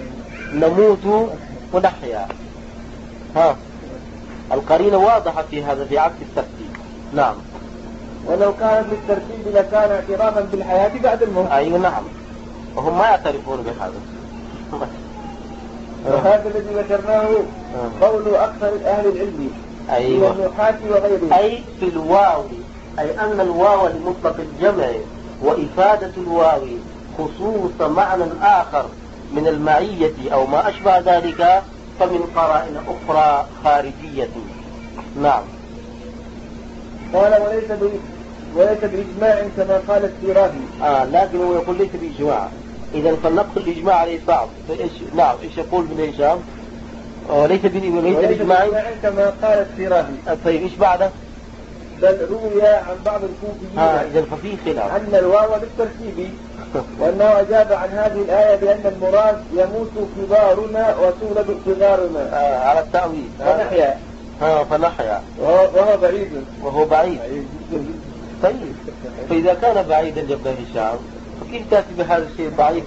A: نموت ونحيا. ها القرينة واضحة في هذا في عكس الترتيب. نعم.
B: ولو كان بالترتيب لكان اعترافا بالحياة بعد الموت.
A: أيوة نعم، وهم ما يعترفون بهذا.
B: وهذا الذي ذكرناه قول أكثر أهل العلم
A: أيوة.
B: من النحاة وغيرهم.
A: أي في الواو، أي أن الواو لمطلق الجمع وإفادة الواو خصوص معنى آخر من المعية أو ما أشبه ذلك فمن قرائن أخرى خارجية. نعم.
B: قال وليس وليس بإجماع كما قال السيرافي.
A: آه لكن هو يقول ليس بإجماع. إذا فلنقل الإجماع عليه صعب. فإيش نعم إيش يقول ابن هشام؟ وليس بإجماع
B: كما قال السيرافي.
A: طيب إيش بعده؟
B: بل روي عن بعض الكوفيين
A: آه إذا ففي خلاف
B: أن الواو للترتيب، وأنه أجاب عن هذه الآية بأن المراد يموت كبارنا وتولد صغارنا.
A: آه على التأويل.
B: فنحيا.
A: ها فنحيا.
B: وهو بعيد.
A: وهو بعيد. طيب فإذا كان بعيدا يا ابن هشام فكيف تأتي بهذا الشيء ضعيف؟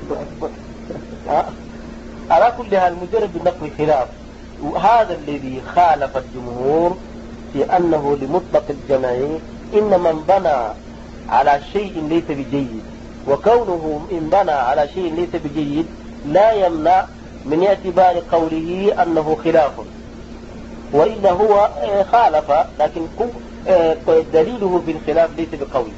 A: على كل حال مجرد النقل خلاف، وهذا الذي خالف الجمهور في أنه لمطلق الجمع إن من بنى على شيء ليس بجيد، وكونه إن بنى على شيء ليس بجيد لا يمنع من اعتبار قوله أنه خلاف، وإلا هو خالف لكن دليله في الخلاف ليس بقوي.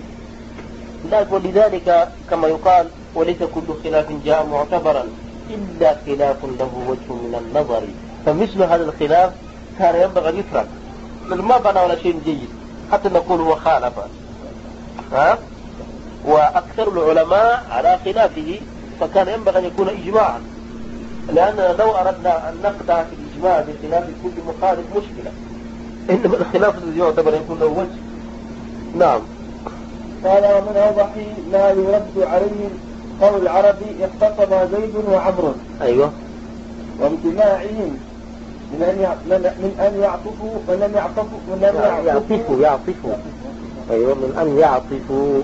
A: ولذلك كما يقال وليس كل خلاف جاء معتبرا إلا خلاف له وجه من النظر، فمثل هذا الخلاف كان ينبغي أن يترك، ما بنى على شيء جيد حتى نقول هو خالف. ها؟ وأكثر العلماء على خلافه، فكان ينبغي أن يكون إجماعا، لأننا لو أردنا أن نقطع في الإجماع بخلاف كل مخالف مشكلة، إنما الخلاف الذي يعتبر يكون له وجه. نعم.
B: قال ومن أوضح ما يرد عليه قول العربي اختصم زيد وعمر.
A: أيوة.
B: وامتناعهم من أن من أن يعطفوا من أن يعطفوا من أن
A: يعطفوا يعطفوا أيوة من أن يعطفوا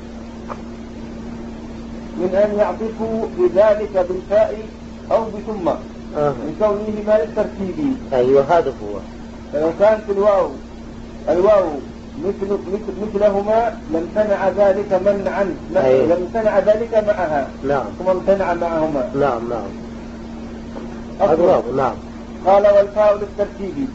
B: من أن يعطفوا بذلك بالفاء أو بثم
A: آه.
B: لكونهما للترتيب.
A: أيوة هذا هو.
B: فلو كانت الواو الواو مثل مثل مثلهما لامتنع ذلك منعا.
A: أيوة.
B: لامتنع ذلك معها.
A: نعم.
B: ثم امتنع معهما.
A: نعم نعم. هذا نعم.
B: قال والفاء للترتيب.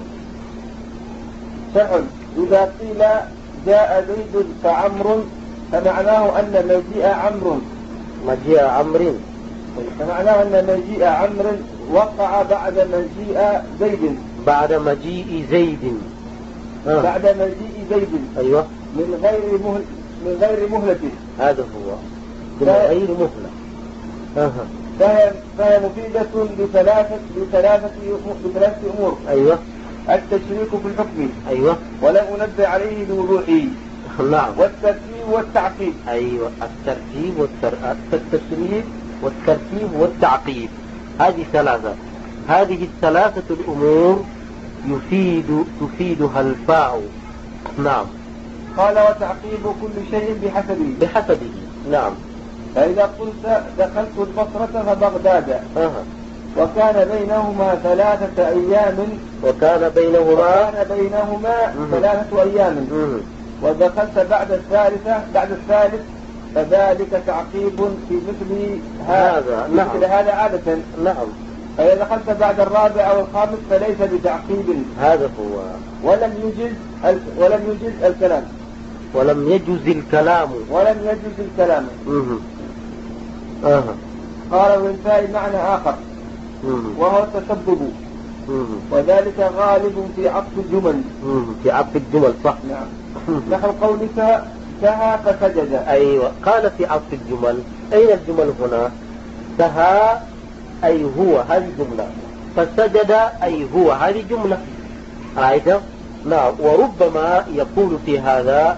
B: شرح إذا قيل جاء زيد فعمر فمعناه أن مجيء عمرو
A: مجيء عمرو
B: فمعناه أن مجيء عمرو وقع بعد مجيء زيد
A: بعد مجيء زيد
B: آه. بعد مجيء زيد.
A: أيوة.
B: من غير مهل من غير مهلة.
A: هذا هو من غير مهلة. أه.
B: فهي فهي مفيدة بثلاثة بثلاثة بثلاثة أمور.
A: أيوة.
B: التشريك في الحكم.
A: أيوة.
B: ولم أنبه عليه بوضوحه.
A: نعم.
B: والترتيب والتعقيب.
A: أيوة الترتيب والتر... التشريك والترتيب والتعقيب، هذه ثلاثة هذه الثلاثة الأمور يفيد تفيدها الفاء. نعم.
B: قال وتعقيب كل شيء بحسبه
A: بحسبه. نعم.
B: فإذا قلت دخلت البصرة فبغداد
A: أه.
B: وكان بينهما ثلاثة أيام
A: وكان بينهما
B: وكان بينهما
A: مه.
B: ثلاثة أيام مه. ودخلت بعد الثالثة بعد الثالث فذلك تعقيب في مثل هذا
A: نعم.
B: مثل هذا عادة.
A: نعم.
B: فإذا دخلت بعد الرابع أو الخامس فليس بتعقيب.
A: هذا هو.
B: ولم يجز ولم يجز الكلام
A: ولم يجز الكلام
B: ولم يجز الكلام.
A: مه. أه.
B: قال والفاء معنى آخر
A: مه.
B: وهو التسبب، وذلك غالب في عطف الجمل.
A: في عطف الجمل صح.
B: نعم. نحو قولك سهى فسجد.
A: أيوة. قال في عطف الجمل. أين الجمل هنا؟ سهى أي هو هذه جملة، فسجد أي هو هذه جملة. أيضا نعم. وربما يقول في هذا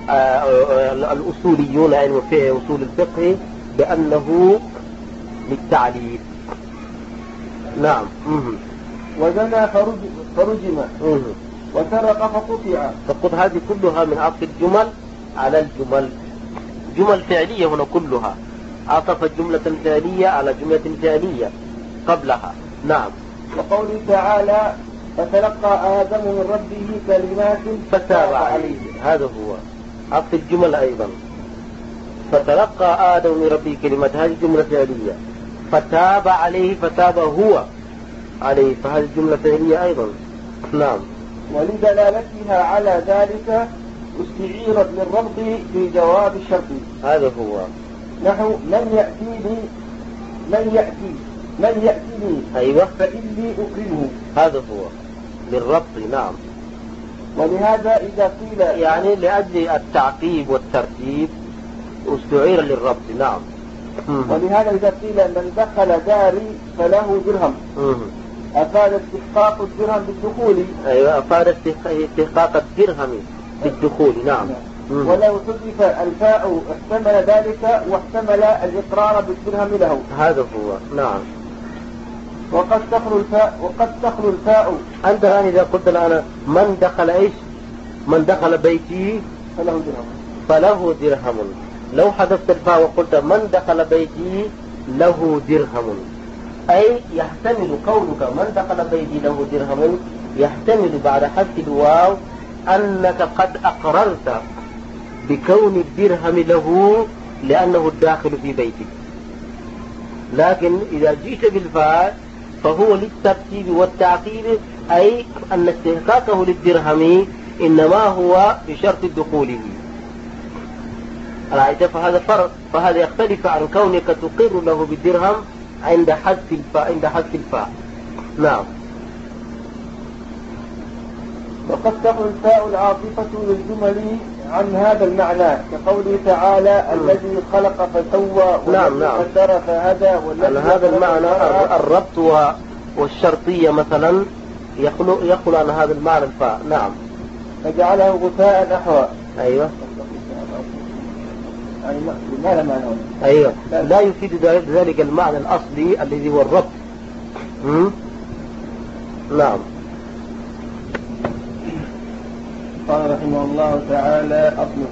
A: الأصوليون يعني في أصول الفقه بأنه للتعليل. نعم.
B: وزنى فرجم وسرق فقطع.
A: فقد هذه كلها من عطف الجمل على الجمل، جمل فعلية هنا كلها، عطف الجملة الفعلية على جملة فعلية قبلها. نعم.
B: وقوله تعالى فتلقى آدم من ربه كلمات
A: فتاب عليه، هذا هو عطف الجمل أيضا. فتلقى آدم من ربه كلمات، هذه جملة فعلية. فتاب عليه فتاب هو عليه، فهذه الجملة فعلية أيضا. نعم.
B: ولدلالتها على ذلك استعيرت للربط في جواب الشرط.
A: هذا هو.
B: نحو من يأتيني من يأتي من يأتيني
A: أيوة
B: فإني أكرمه.
A: هذا هو للربط. نعم.
B: ولهذا إذا قيل
A: يعني لأجل التعقيب والترتيب استعير للربط. نعم.
B: ولهذا إذا قيل من دخل داري فله درهم أفاد استحقاق الدرهم بالدخول.
A: أيوة أفاد استحقاق الدرهم بالدخول. نعم.
B: ولو حذف الفاء احتمل ذلك واحتمل الإقرار بالدرهم له.
A: هذا هو. نعم.
B: وقد تخلو الفاء وقد تخلو الفاء.
A: أنت الآن إذا قلت الآن من دخل إيش؟ من دخل بيتي
B: فله درهم
A: فله درهم. لو حذفت الفاء وقلت من دخل بيتي له درهم، أي يحتمل قولك من دخل بيتي له درهم يحتمل بعد حذف الواو أنك قد أقررت بكون الدرهم له لأنه الداخل في بيتك. لكن إذا جئت بالفاء فهو للترتيب والتعقيب، أي أن استحقاقه للدرهم إنما هو بشرط دخوله. فهذا فرق، فهذا يختلف عن كونك تقر له بالدرهم عند حذف الفاء عند حذف الفاء. نعم.
B: وقد تخلو الفاء العاطفة للجمل عن هذا المعنى كقوله تعالى الذي خلق فسوى
A: والذي
B: قدر فهدى.
A: على هذا المعنى الربط والشرطية مثلا يخلو يخلو عن هذا المعنى الفاء. نعم.
B: فجعله غثاء نحو.
A: أيوة.
B: يعني ماذا معناه؟
A: أيوة. لا يفيد ذلك المعنى الأصلي الذي هو الربط. نعم.
B: قال رحمه الله تعالى أصله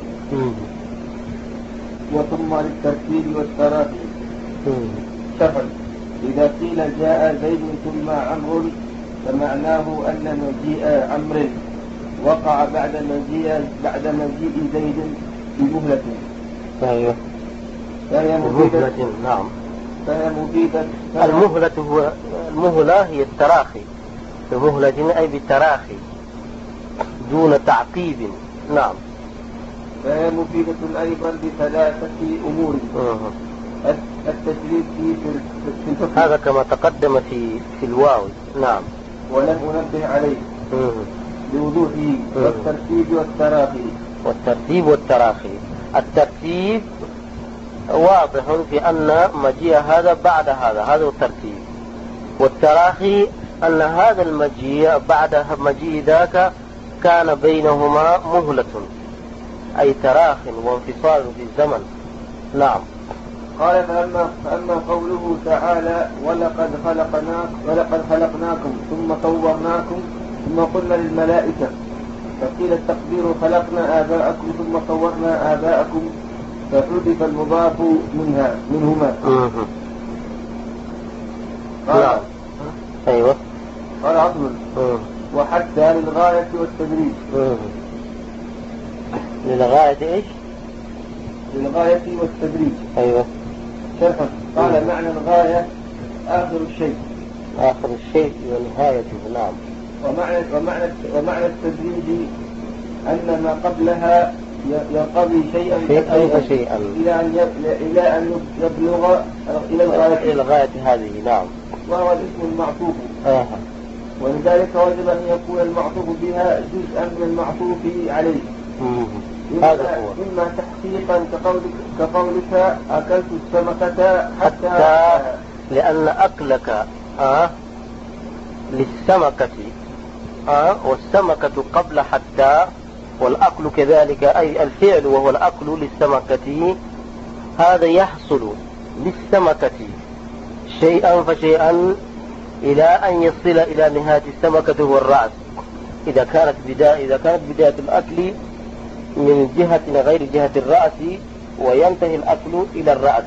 B: وثم للترتيب والتراخي. شرح. إذا قيل جاء زيد ثم عمرو فمعناه أن مجيء عمرو وقع بعد مجيء بعد مجيء زيد بمهلة.
A: أيوة.
B: فهي مفيدة.
A: نعم.
B: فهي مفيدة.
A: المهلة هو المهلة هي التراخي. المهلة أي بالتراخي دون تعقيب. نعم.
B: فهي مفيدة أيضا بثلاثة أمور. التشريف في الفقه
A: هذا كما تقدم في في الواو. نعم.
B: ولم أنبه عليه بوضوحه. والترتيب والتراخي.
A: والترتيب والتراخي. الترتيب واضح في أن مجيء هذا بعد هذا، هذا الترتيب. والتراخي أن هذا المجيء بعد مجيء ذاك كان بينهما مهلة، أي تراخ وانفصال في الزمن. نعم.
B: قال فأما, فأما قوله تعالى ولقد خلقناك ولقد خلقناكم ثم صورناكم ثم قلنا للملائكة، فقيل التقدير خلقنا آباءكم ثم صورنا آباءكم، فحذف المضاف منها منهما.
A: قال أيوة.
B: قال عطل وحتى للغاية والتدريج.
A: للغاية إيش؟
B: للغاية والتدريج.
A: أيوة.
B: شرحا. قال معنى الغاية آخر الشيء.
A: آخر الشيء ونهايته. نعم.
B: ومعنى ومعنى ومعنى التدريج أن ما قبلها يقضي شيئا
A: فشيئا
B: إلى أن إلى أن يبلغ إلى الغاية.
A: إلى الغاية هذه. نعم.
B: وهو الاسم المعطوف.
A: آه.
B: ولذلك وجب أن يكون المعطوف بها جزءا من المعطوف عليه.
A: هذا هو.
B: إما تحقيقا كقولك, كقولك أكلت السمكة حتى,
A: حتى لأن أكلك آه للسمكة آه والسمكة قبل حتى، والأكل كذلك أي الفعل وهو الأكل للسمكة، هذا يحصل للسمكة شيئا فشيئا إلى أن يصل إلى نهاية السمكة هو الرأس. إذا كانت بداية إذا كانت بداية الأكل من جهة غير جهة الرأس وينتهي الأكل إلى الرأس.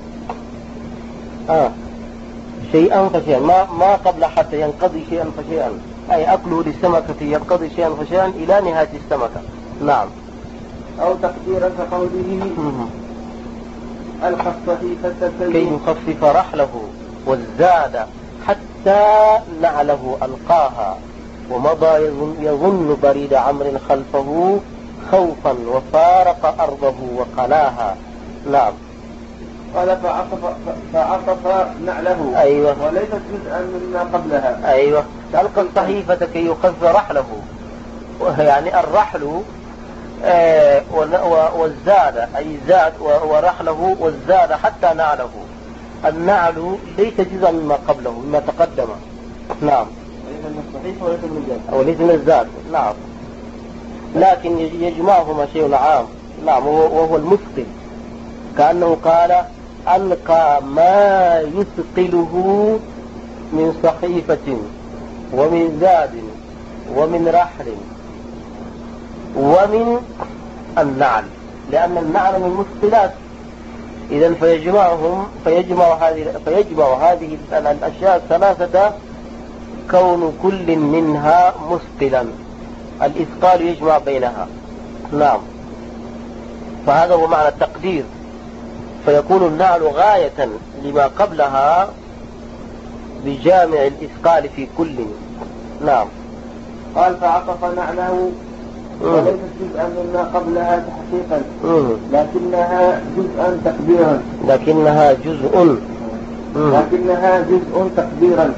A: آه شيئا فشيئا، ما ما قبل حتى ينقضي شيئا فشيئا، أي أكله للسمكة ينقضي شيئا فشيئا إلى نهاية السمكة. نعم.
B: أو تقديرا كقوله ألقى الصحيفة
A: كي يخفف رحله والزاد حتى نعله ألقاها ومضى يظن, يظن بريد عمرو خلفه خوفا وفارق أرضه وقلاها. نعم.
B: قال فعطف, فعطف نعله.
A: أيوة.
B: وليست جزءا مما قبلها.
A: أيوة. ألقى الصحيفة كي يخفف رحله، يعني الرحل آه والزاد أي زاد ورحله والزاد حتى نعله. النعل ليس جزءا مما قبله مما تقدم. نعم.
B: ليس من الصحيفة وليس من الزاد.
A: وليس من الزاد. نعم. لكن يجمعهما شيء عام. نعم. وهو المثقل، كأنه قال ألقى ما يثقله من صحيفة ومن زاد ومن رحل ومن النعل، لأن النعل من المثقلات. إذن فيجمعهم فيجمع هذه فيجمع هذه الأشياء الثلاثة كون كل منها مثقلا، الإثقال يجمع بينها. نعم. فهذا هو معنى التقدير، فيكون النعل غاية لما قبلها بجامع الإثقال في كل. نعم.
B: قال فعطف نعله وليست جزءا مما قبلها تحقيقا لكنها جزءا تقديرا.
A: لكنها جزء
B: لكنها جزء تقديرا.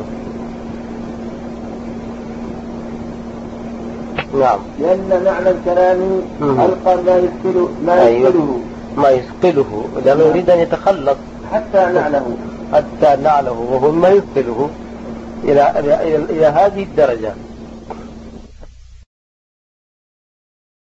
A: نعم.
B: لأن معنى الكلام ألقى ما يثقله ما يثقله
A: ما يثقله لأنه يريد أن يتخلص
B: حتى نعله
A: حتى نعله وهو ما يثقله إلى إلى إلى هذه الدرجة.